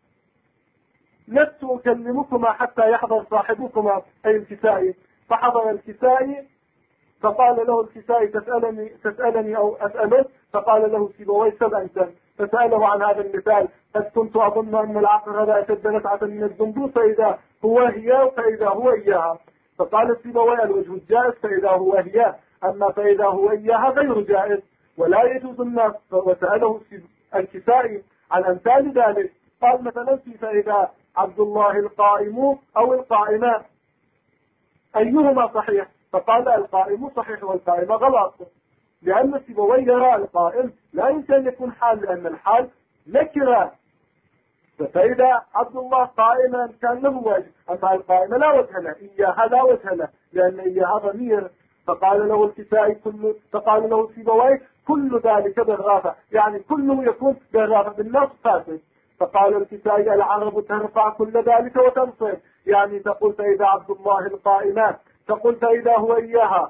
لست أكلمكما حتى يحضر صاحبكما أي الكسائي. فحضر الكسائي فقال له الكسائي تسألني أو أسألك؟ فقال له سيبويه سل أنت، فسأله عن هذا المثال، قد كنت أظن أن العقرب أشد نفعة من الزنبور فإذا هو هي فإذا هو إياها. فقال سيبويه الوجه الجائز فإذا هو هي، أما فإذا هو إياها غير جائز ولا يجوز النص. وسأله الكسائي عن أمثال ذلك، قال مثلا في فإذا عبد الله القائم أو القائمة أيهما صحيح؟ فقال القائم صحيح والقائم غلط، لأن سيبويه يرى القائم لا يمكن أن يكون حال، لأن الحال نكرة. فإذا عبد الله قائما كان له وجه، أما القائمة لا وجه له، إياها لا وجه له لأن إياها ضمير. فقال له الكسائي فقال له سيبويه كل ذلك بالرافع، يعني كله يكون بالرافع بالنص فاسد. فقال الكسائي العرب ترفع كل ذلك وتنصب، يعني تقول فإذا عبد الله القائمات، تقول فإذا هو إياها.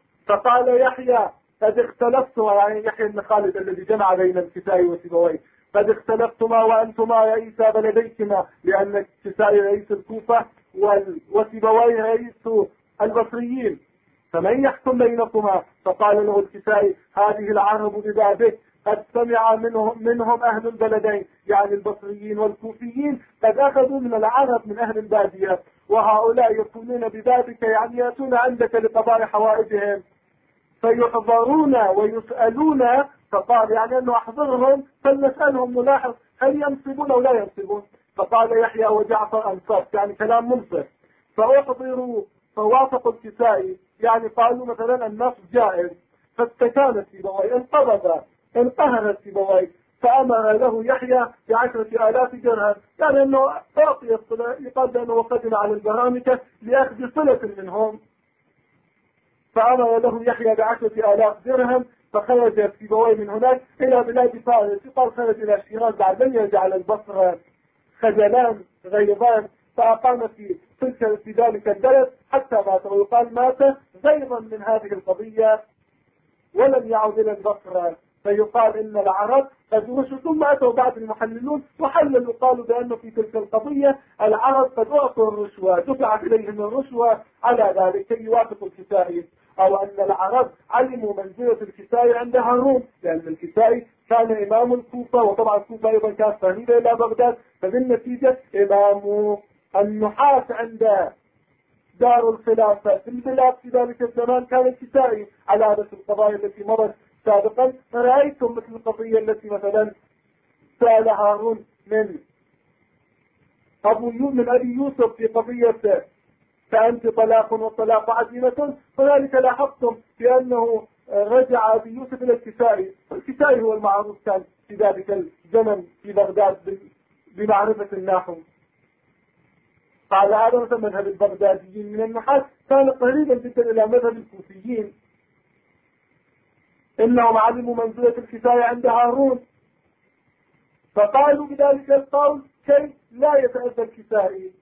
فقال يحيى قد اختلفت، يعني يحيى بن خالد الذي جمع بين الكسائي وسيبويه، قد اختلفتما وأنتما رئيسا بلديكما، لأن الكسائي رئيس الكوفة وسيبويه رئيس البصريين، فمن يحكم بينكما؟ فقال له الكسائي هذه العرب ببابك قد سمع منهم أهل البلدين، يعني البصريين والكوفيين، قد أخذوا من العرب من أهل البادية، وهؤلاء يكونون ببابك يعني يأتون عندك لقضاء حوائجهم فيحضرون ويسألون. فقال يعني أنه أحضرهم فلنسألهم نلاحظ هل ينصبون أو لا ينصبون. فقال يحيى وجعفر أنصف، يعني كلام منصف. فأحضروا فوافقوا الكسائي، يعني قالوا مثلا النصب جائز، فاستكان سيبويه، انقهر سيبويه، فأمر له يحيى ب10,000 درهم، يعني أنه أعطي الصلة، يقال أنه قدم على البرامكة لأخذ صلة منهم، فأمر له يحيى ب10,000 درهم. فخرج سيبويه من هناك إلى بلاد فارس، يقال خرج إلى شيراز، بعد لم يرجع على البصرة، خجلان غيظان، فأقام في ذلك البلد حتى مات، ويقال مات غيظا من هذه القضية ولم يعد إلى البصرة. فيقال إن العرب قد رشوا، ثم أتوا بعض المحللون وحللوا، قالوا بأنه في تلك القضية العرب قد أعطوا الرشوة، دفعت إليهم الرشوة على ذلك كي يوافقوا الكسائي، أو أن العرب علموا منزلة الكسائي عند هارون، لأن الكسائي كان إمام الكوفة، وطبعا الكوفة أيضا كانت قريبة إلى بغداد، فبالنتيجة إمام النحاة عند دار الخلافة في البلاد في ذلك الزمان كان الكسائي، على عادة القضايا التي مرت سابقا. فرأيتم مثل القضية التي مثلا سأل هارون من أبي يوسف في قضية فأنت طلاق والطلاق عزيمة، فذلك لاحظتم بأنه رجع أبي يوسف إلى الكسائي، الكسائي هو المعروف كان في ذلك الزمن في بغداد بمعرفة النحو. قال هذا مثل مذهب البغداديين من النحاة كان قريبا جدا إلى مذهب الكوفيين، إنهم علموا منزلة الكسائي عند هارون، فقالوا بذلك القول كي لا يتأذى الكسائي.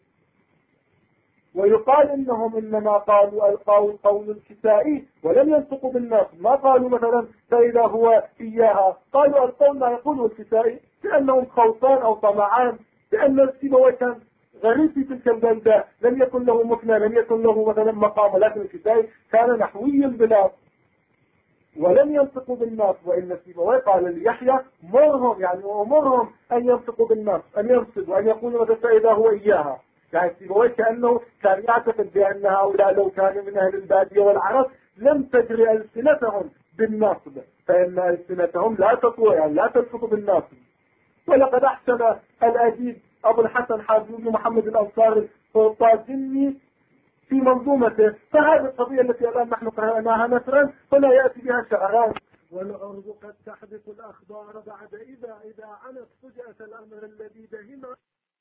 ويقال إنهم إنما قالوا القول قول الكسائي ولم ينطقوا بالنص، ما قالوا مثلا فإذا هو إياها، قالوا القول ما يقوله الكسائي، لأنهم خوفان أو طمعان، لأن سيبويه كان غريب في تلك البلدة، لم يكن له مكنة، لم يكن له مثلا مقام، لكن الكسائي كان نحوي البلاد ولم ينطقوا بالنص. وإن سيبويه قال ليحيى مرهم، يعني أمرهم أن ينطقوا بالنص، أن ينصبوا، أن يقولوا مثلا فإذا هو إياها. يعني سيبويه كأنه كان يعتقد بأن هؤلاء لو كانوا من أهل البادية والعرب لم تجري ألسنتهم بالنصب، فإن ألسنتهم لا تطوع، يعني لا تنطق بالنصب. ولقد أحسن الأديب أبو الحسن حافظ بن محمد الأنصاري الطازني في منظومته، فهذه القضية التي الآن نحن قرأناها مثلا هنا يأتي بها شعران: والأرض قد تحدث الأخبار بعد إذا عنت فجأة الأمر الذي دهما.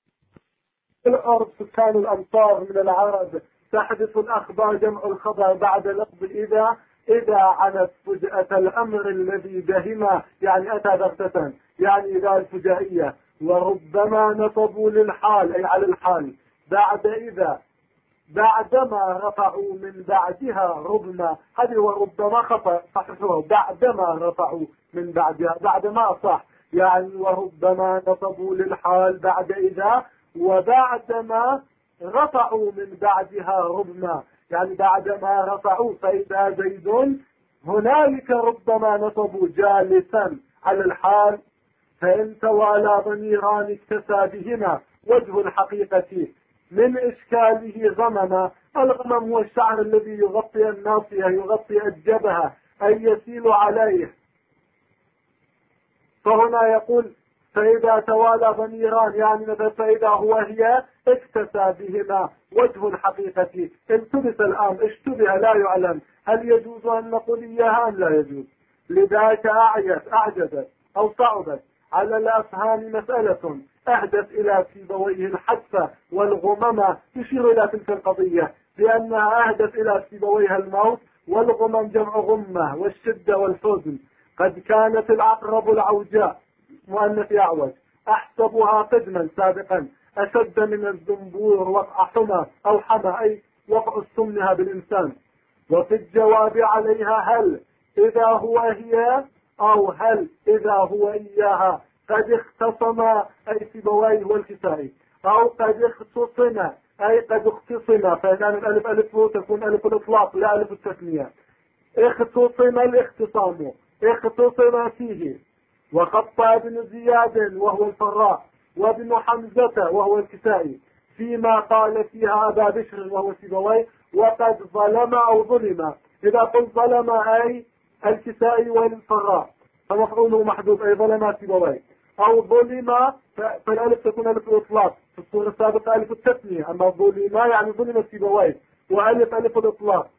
الأرض سكان الأمصار من العرب، تحدث الأخبار جمع الخبر بعد لفظ إذا عنت فجأة الأمر الذي دهما، يعني أتى بغتة، يعني إذا الفجائية. وربما نصبوا للحال أي على الحال بعد إذا، بعدما رفعوا من بعدها ربما، هذه وربما خطأ صحيحه، بعدما رفعوا من بعدها، بعدما صح، يعني وربما نصبوا للحال بعد إذا، وبعدما رفعوا من بعدها ربما، يعني بعدما رفعوا فإذا زيد، هنالك ربما نصبوا جالسا على الحال. فإن توالى ضميران اكتسى بهما وجه الحقيقة من إشكاله غمما. الغمم هو الشعر الذي يغطي الناصية، يغطي الجبهة أي يسيل عليه. فهنا يقول فإذا توالى ضميران، يعني مثلا فإذا هو هي اكتسى بهما وجه الحقيقة. التبس الآن، اشتبه لا يعلم، هل يجوز أن نقول إياها أم لا يجوز؟ لذلك أعجزت أو صعبت على الأفهام مسألة أهدت إلى سيبويه الحدث والغمم، تشير إلى تلك القضية لأنها أهدت إلى سيبويها الموت، والغمم جمع غمة، والشدة والحزن. قد كانت العقرب العوجاء مؤنث أعوج أحسبها قدما سابقا أشد من الزنبور وقع حمى أو حمى، أي وقع سمنها بالإنسان. وفي الجواب عليها هل إذا هو هي أو هل إذا هو إياها، قد اختصم أي سيبويه والكسائي، أو قد اختصم أي قد اختصم، فإذا الألف ألف تكون ألف الإطلاق لا ألف التثنية. اختصم الاختصام، اختصم فيه. وخطى ابن زياد وهو الفراء، وابن حمزة وهو الكسائي فيما قال فيها أبا بشر وهو سيبويه، وقد ظلم أو ظلم. إذا قلت ظلم أي الكسائي والفراء فمفعوله محذوف أي ظلم سيبويه، أو ظلم فالألف تكون ألف الإطلاق، في الصورة السابقة ألف التثنية، أما ظلم يعني ظلم سيبويه وألف ألف الإطلاق.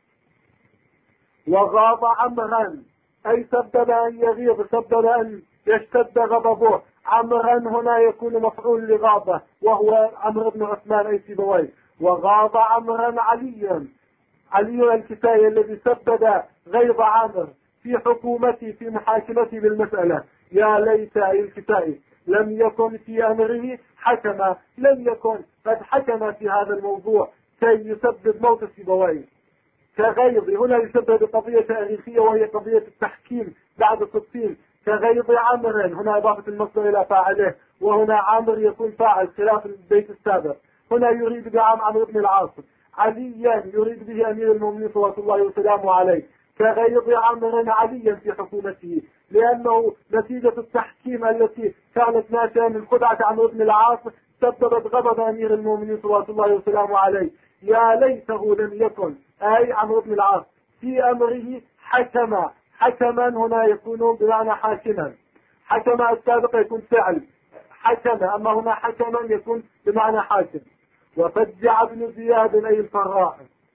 وغاض عمرا أي سبب أن يغيظ، سبب أن يشتد غضبه. عمرا هنا يكون مفعول لغاضة وهو عمرو بن عثمان أي سيبويه. وغاض عمرا عليا، علي الكسائي الذي سبب غيظ عامر في حكومتي في محاكمتي بالمسألة. يا ليت أي الكسائي لم يكن في أمره حكما، لم يكن قد حكم في هذا الموضوع كي يسبب موت سيبويه. كغيظ هنا يشبه بقضية تاريخية وهي قضية التحكيم بعد التفصيل. كغيظ عمر هنا إضافة المصدر إلى فاعله، وهنا عامر يكون فاعل خلاف البيت السابق. هنا يريد بعام عمرو بن العاص. عليا يريد به أمير المؤمنين صلى الله وسلامه عليه. كغيظ عمر عليا في حكومته، لأنه نتيجة التحكيم التي كانت ناشئة من خدعة عمرو بن العاص سببت غضب أمير المؤمنين صلى الله وسلامه عليه. يا ليته لم يكن أي عمرو بن العاص في أمره حكما. حكما هنا يكون بمعنى حاكما، حكما السابق يكون فعل حكما، أما هنا حكما يكون بمعنى حاكم. وفجع ابن زياد أي الفراء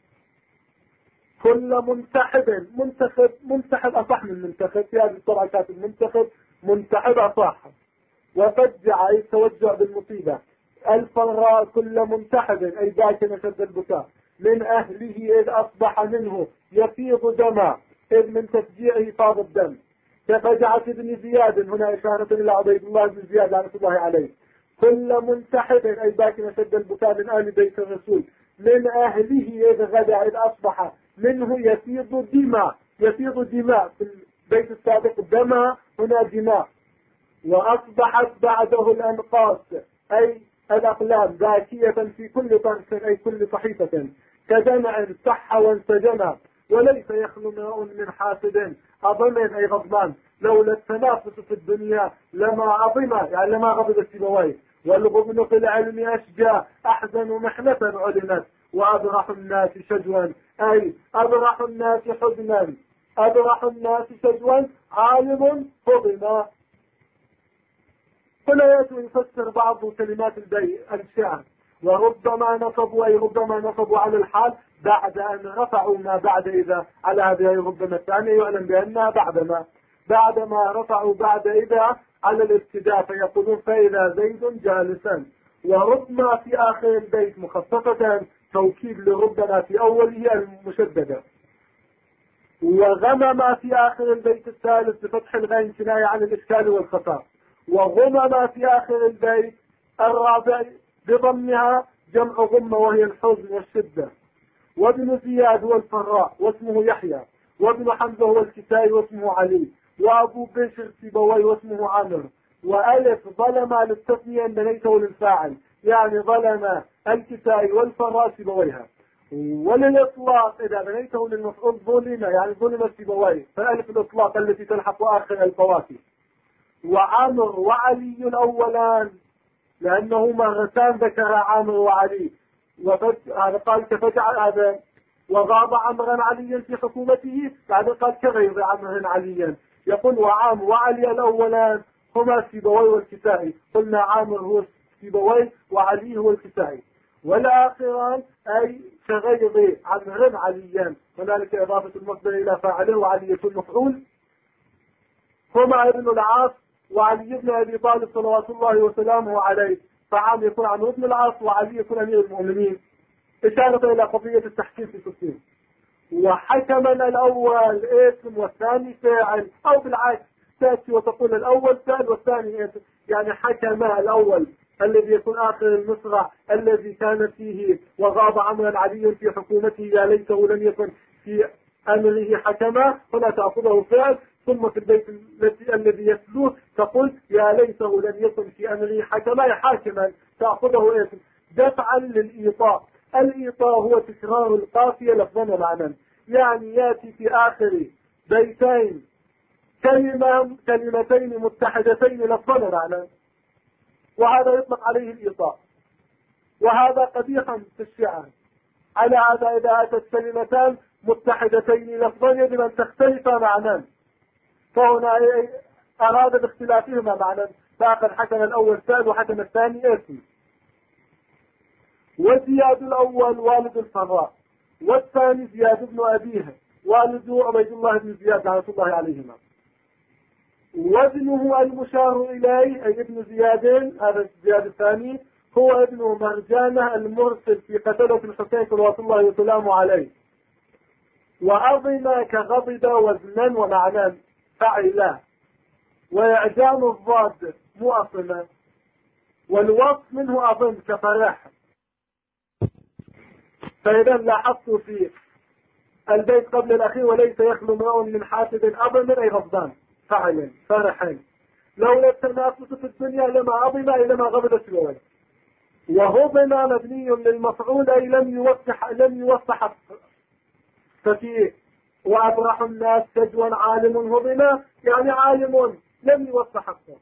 كل منتحب، منتحب أصح من منتخب، في هذه الطبعة كاتب منتخب، منتحب أصح. وفجع أي توجع بالمصيبة. الفراء كل منتحب أي باكن شد البكاء من أهله إذ أصبح منه يفيض دما، إذ من تفجيعه فاض الدم. كفجعة ابن زياد هنا إشارة إلى عبيد الله بن زياد لعنة الله عليه. كل منتحب أي باكن شد البكاء من أهل بيت الرسول، من أهله إذ غدا إذ أصبح منه يفيض دماء، يفيض دماء في البيت السابق دماء هنا دماء. وأصبحت بعده الأنقاص أي الأقلام باكية في كل طرف أي كل صحيفة، كدمع صح وانسجم. وليس يخلو امرؤ من حاسد أظن أي غضبان، لولا التنافس في الدنيا لما أظم يعني لما غضب السيبويه. والغبن في العلم أشجى أحزن محنة علمت، وأبرح الناس شجوا أي أبرح الناس حزنا، أبرح الناس شجوا عالم فضما. هنا يأتي يفسر بعض كلمات الشعر. وربما نصبوا أي ربما نصبوا على الحال بعد أن رفعوا ما بعد إذا، على هذه ربما الثانية يعلم بأنها بعدما رفعوا بعد إذا على الابتداء، فيقولون فإذا زيد جالسا. وربما في آخر البيت مخصصة توكيد لربما في أوله المشددة. وغمم في آخر البيت الثالث بفتح الغين كناية عن الإشكال والخطأ. وغمم في آخر البيت الرابع بضمها جمع غمة وهي الحزن والشدة. وابن زياد هو الفراء واسمه يحيى، وابن حمزة هو الكسائي واسمه علي، وأبو بشر سيبويه واسمه عامر. وألف ظلم للتثنية بنيته للفاعل، يعني ظلم الكسائي والفراء سيبويها. وللإطلاق إذا بنيته للمفعول ظلم يعني ظلم سيبويه، فألف الإطلاق التي تلحق آخر الفواكه. وعامر وعلي الأولان لأنه مرتان ذكر عامر وعلي، هذا قال كفجع هذا. وغاب عمرا عليا في حكومته، بعد قال كغيظ عمرا عليا. يقول وعام وعلي الأولان هما سيبويه والكسائي، قلنا عامر هو سيبويه وعلي هو الكسائي. والآخران أي كغيظ عمرا عليا، وذلك إضافة المصدر إلى فاعله وعلي يكون مفعول. هما ابن العاص وعلي بن أبي طالب صلوات الله وسلامه عليه، فعام يكون عمرو بن العاص وعلي يكون أمير المؤمنين، إشارة إلى قضية التحكيم في تفسير. وحكما الأول اسم والثاني فاعل، أو بالعكس تأتي وتقول الأول فاعل والثاني اسم، يعني حكم الأول الذي يكون آخر المصرع الذي كان فيه وغاب عمرا علي في حكومته، يا ليته لم يكن في أمره حكما، هنا تأخذه فعل ثم في البيت الذي يتلوه تقول يا ليته لم يكن في أمري حكما حاكما، تأخذه اسم دفعا للإيطاء. الإيطاء هو تكرار القافية لفظا ومعنى، يعني يأتي في آخر بيتين كلمتين متحدتين لفظا ومعنى، وهذا يطلق عليه الإيطاء، وهذا قبيح في الشعر. على هذا إذا أتت كلمتان متحدتين لفظا يجب أن تختلفا معنى، فهنا أراد باختلافهما معنى، فأخذ حكم الأول ساد وحكم الثاني اسم. وزياد الأول والد الفراء، والثاني زياد بن أبيه والد عبيد الله بن زياد رحمة الله عليهما. وابنه المشار إليه أي ابن زياد، هذا زياد الثاني، هو ابن مرجانة المرسل في قتلة الحسين صلوات الله وسلامه عليه. وأظن كغضب وزنا ومعنى فعلا، وإعجام الضاد مؤصلا، والوصف منه أظن كفرح. فإذا لاحظت في البيت قبل الأخير وليس يخلو امرؤ من حاسد أظن أي غضبان فعلا فرحا، لولا التنافس في الدنيا لما أظن أي لما غضب سوى. وهضم مبني للمفعول أي لم يوضح ففيه وأبرح الناس سجوا عالم هضم، يعني عالم لم يوضح حقه،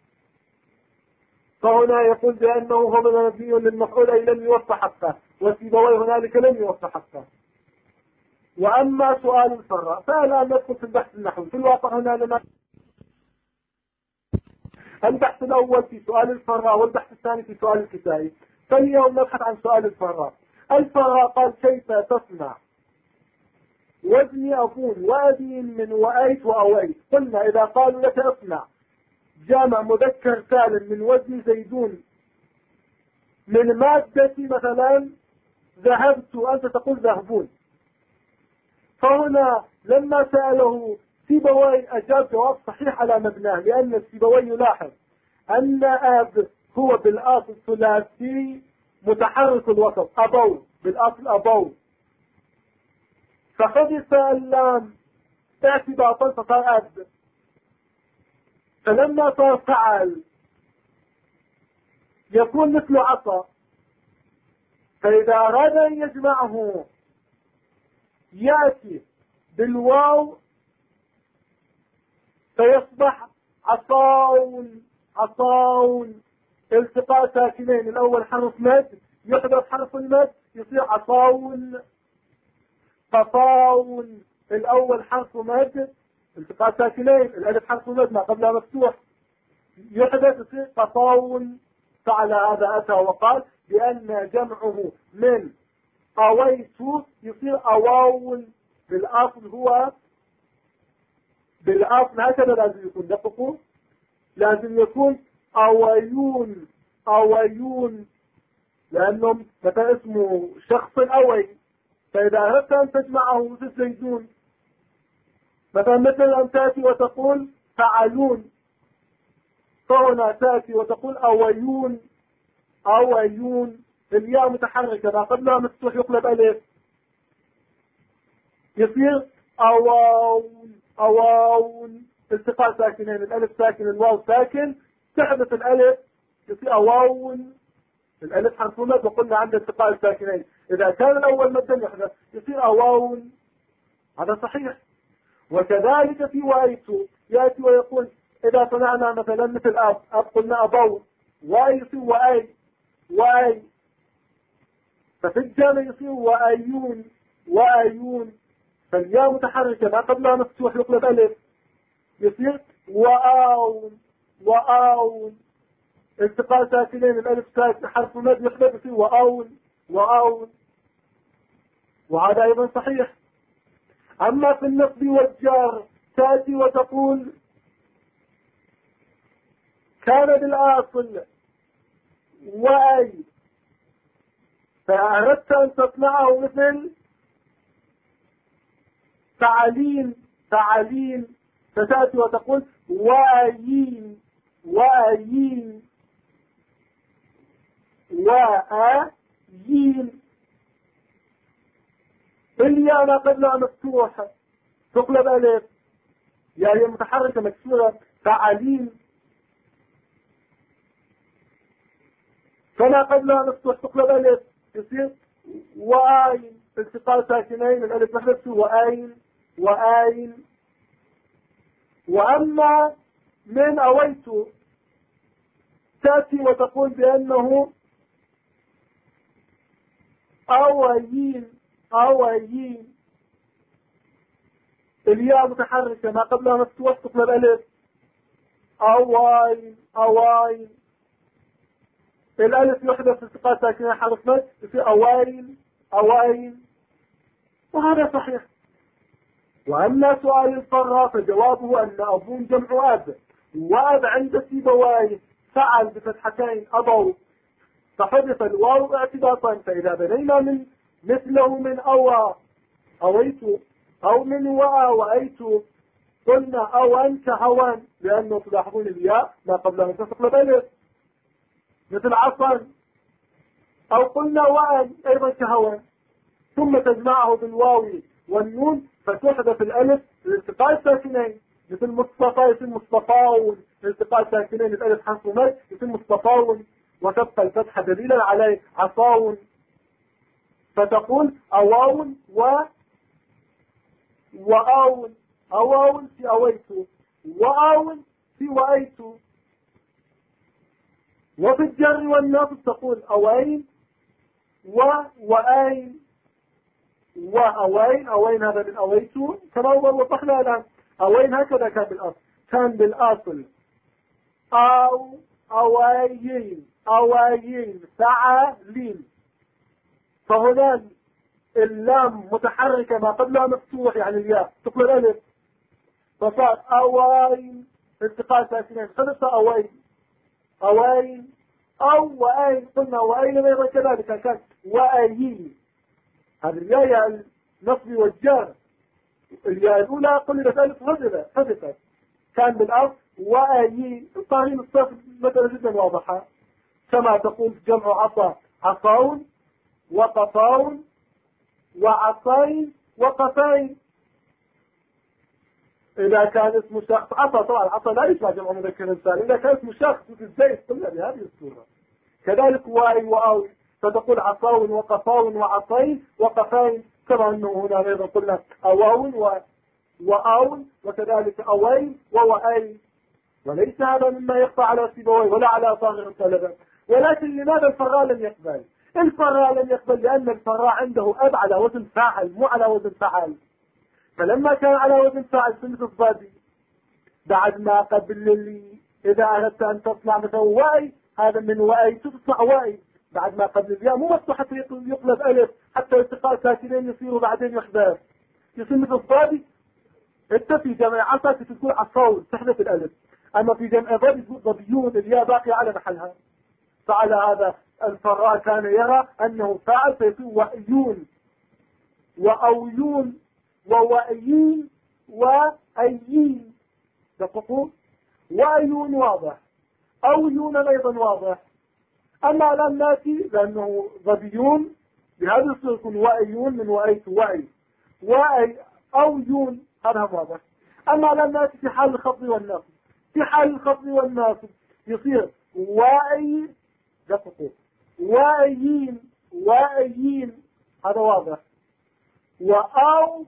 فهنا يقول بأنه هضم مبني للمفعول أي لم يوضح حقه، وسيبويه هنالك لم يوضح حقه. وأما سؤال الفراء فالآن ندخل في البحث النحوي. في الواقع هنا لما البحث الأول في سؤال الفراء والبحث الثاني في سؤال الكسائي، فاليوم نبحث عن سؤال الفراء. الفراء قال كيف تصنع وزني أكون وأدين من وأيت وأويت. قلنا إذا قالوا لك اصنع جامع مذكر سالم من وزن زيدون من مادة مثلا ذهبت، أنت تقول ذهبون. فهنا لما سأله سيبوي أجاب جواب صحيح على مبناه، لأن سيبوي يلاحظ أن أب هو بالأصل ثلاثي متحرك الوسط، أبو بالأصل أبو، فحدث اللام اعتباطا فصار أب، فلما صار فعل يكون مثل عصا، فإذا أراد أن يجمعه يأتي بالواو فيصبح عصاون. عصاون التقاء ساكنين، الأول حرف مد يحذف حرف المد يصير عصاون. قطاون الأول حرف مد التقاء ساكنين، الألف حرف مد ما قبلها مفتوح يحذف يصير قطاون. فعلى هذا أتى وقال بأن جمعه من أويت يصير أواون، بالأصل هو بالأصل هكذا لازم يكون، دققوا لازم يكون أويون. أويون لأنهم مثلا اسمه شخص أوي، فإذا أردت أن تجمعه مثل زيدون مثلا أن تأتي وتقول فعلون، فهنا تأتي وتقول أويون. أويون الياء متحركة ما قبلها مفتوح يقلب ألف يصير أواون. أواون التقاء ساكنين، الألف ساكن الواو ساكن تحدث الألف يصير أواون. الألف حرف مد وقلنا عند التقاء الساكنين إذا كان الأول مدا يحدث يصير أواون، هذا صحيح. وكذلك في وايت يأتي ويقول إذا صنعنا مثلا مثل أب قلنا أبو، واي يصير وأي وأي، ففي الجامع يصير وأيون. وأيون فالياء متحركة ما قبلها مفتوح يقلب ألف يصير وآون. وآون التقاء ساكنين الألف ساكن حرف مد يقلب يصير وآون. وآون وهذا أيضا صحيح. أما في النصب والجار تأتي وتقول كان بالآصل وأي، فأردت أن تصنعه مثل فعلين. فعلين فتأتي وتقول وأيين. وأيين. وأيين الياء ما قبلها مفتوحة تقلب ألف يا هي متحركة مكسورة فعالين، فما قبلها مفتوح تقلب ألف يصير وآين، التقاء ساكنين الألف محذوف وآين وآين. وأما من أويت تأتي وتقول بأنه أويين أويين، الياء متحركة ما قبلها مفتوح تقلب ألف أوين أوين، الألف يحدث التقاء ساكنين حرف مد يصير أوين أوين، وهذا صحيح. وأما سؤال الفراء فجوابه أن أظن جمع أب، وأب عند سيبويه فعل بفتحتين أبوا فحدث الواو اعتباطا، فإذا بنينا من مثله من أوى أويت أو من وأى وأيت قلنا أوان كهوان، لأنه تلاحظون الياء ما قبلها تقلب ألف مثل عصا، أو قلنا وأن أيضا كهوان، ثم تجمعه بالواو والنون فتحدث الألف لالتقاء الساكنين، مثل مصطفى يتم مصطفاون، التقاء الساكنين الألف حرف مد يتم مصطفاون، وتبقى الفتحة دليلا عليه عصاون، فتقول أواون وآون، أواون في أويت وآون في وأيت. وفي الجر والنصب تقول أوين وآين وأوين، أوين هذا من أويت كما وضحنا الآن، أوين هكذا كان بالأصل، كان بالأصل أو أوين أوين فعالين، فهنا اللام متحركة ما قبلها مفتوح يعني الياء تقول الألف فصار أوين التقاء ساكنين خلص أوين أوين أو وأين، قلنا وأين أيضا كذلك كان وأين، هذه الياء النصب والجار الياء الأولى قلت ألف حذفت كان بالأرض وأين. القوانين الصرف مثلا جدا واضحة، كما تقول جمع عصا عصاون وقصاون وعصين وقفين. إذا كان اسم شخص عصا، طبعا عصا لا يشبه جمع مذكر سالم، إذا كان اسم شخص مثل زيد قلنا بهذه الصورة. كذلك واي وآوي فتقول عصاون وقفاون وعصين وقفين، كما أنه هنا أيضا قلنا أواون وآون وكذلك أوين ووأين. وليس هذا مما يخفى على سيبويه ولا على صاغر الطلبة. ولكن لماذا الفراء لم يقبل؟ الفراء لم يقبل لأن الفراء عنده أب على وزن فاعل مو على وزن فعل، فلما كان على وزن فاعل سنة الضادي بعد ما قبل اللي إذا أردت أن تصنع مثلا واي، هذا من واي تصنع واي بعد ما قبل الياء مو مفتوح حتى يقلب ألف، حتى التقاء ساكنين يصيروا بعدين يحذف يصير مثل الضادي. انت في جمع عصا تقول عصاون تحذف الألف، أما في جمع ضادي تقول ضبيون الياء باقية على محلها. فعلى هذا الفراء كان يرى أنه فاعل فيصير وأيون وأويون ووأيين وأيين، دققوا وأيون واضح، أويون أيضا واضح. أما لم نأتي لأنه ضبيون بهذا الصيغة يكون وأيون من وأيت وأي أويون هذا واضح. أما لم نأتي في حال الخفض والنصب، في حال الخفض والنصب يصير وأي، دققوا وأيين وأيين هذا واضح، وأو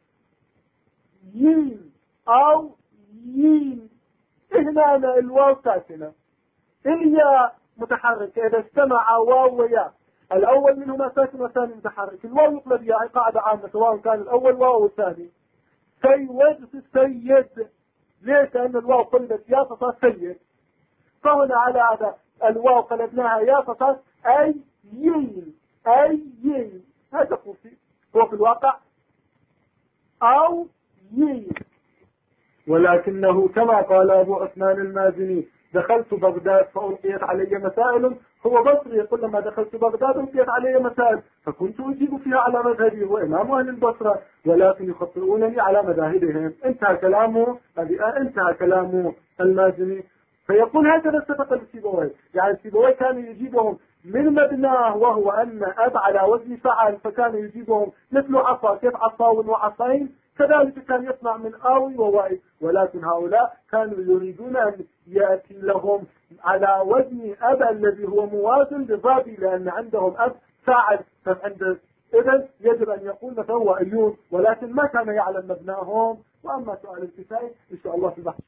يين أو يين. هنا الواو ساكنة الياء متحركة، إذا اجتمع واو وياء الأول منهما ساكن والثاني متحرك، الواو يقلب ياء قاعدة عامة سواء كان الأول واو والثاني. سيد ليش؟ لأن الواو قلبت ياء فصار سيد، فهنا على هذا الواو قلبناها ياء فصار أيين أيين، هذا قصي هو في الواقع أو يين. ولكنه كما قال أبو عثمان المازني دخلت بغداد فألقيت علي مسائل، هو بصري يقول لما دخلت بغداد ألقيت علي مسائل فكنت أجيب فيها على مذهبي وإمام أهل البصرة، ولكن يخطئونني على مذاهبهم. انتهى كلامه المازني. فيقول هكذا اتفق السيبويه، يعني السيبويه كان يجيبهم من مبناه وهو أن أب على وزن فعل، فكان يجيبهم مثل عصا كيف عصاون وعصين، كذلك كان يصنع من آوي وواي، ولكن هؤلاء كانوا يريدون أن يأتي لهم على وزن أبا الذي هو موازن لضابي، لأن عندهم أب ساعد. فعند إذن يجب أن يقول مثلا هو أيوب، ولكن ما كان يعلم مبناهم. وأما سؤال الكفاية إن شاء الله في بحث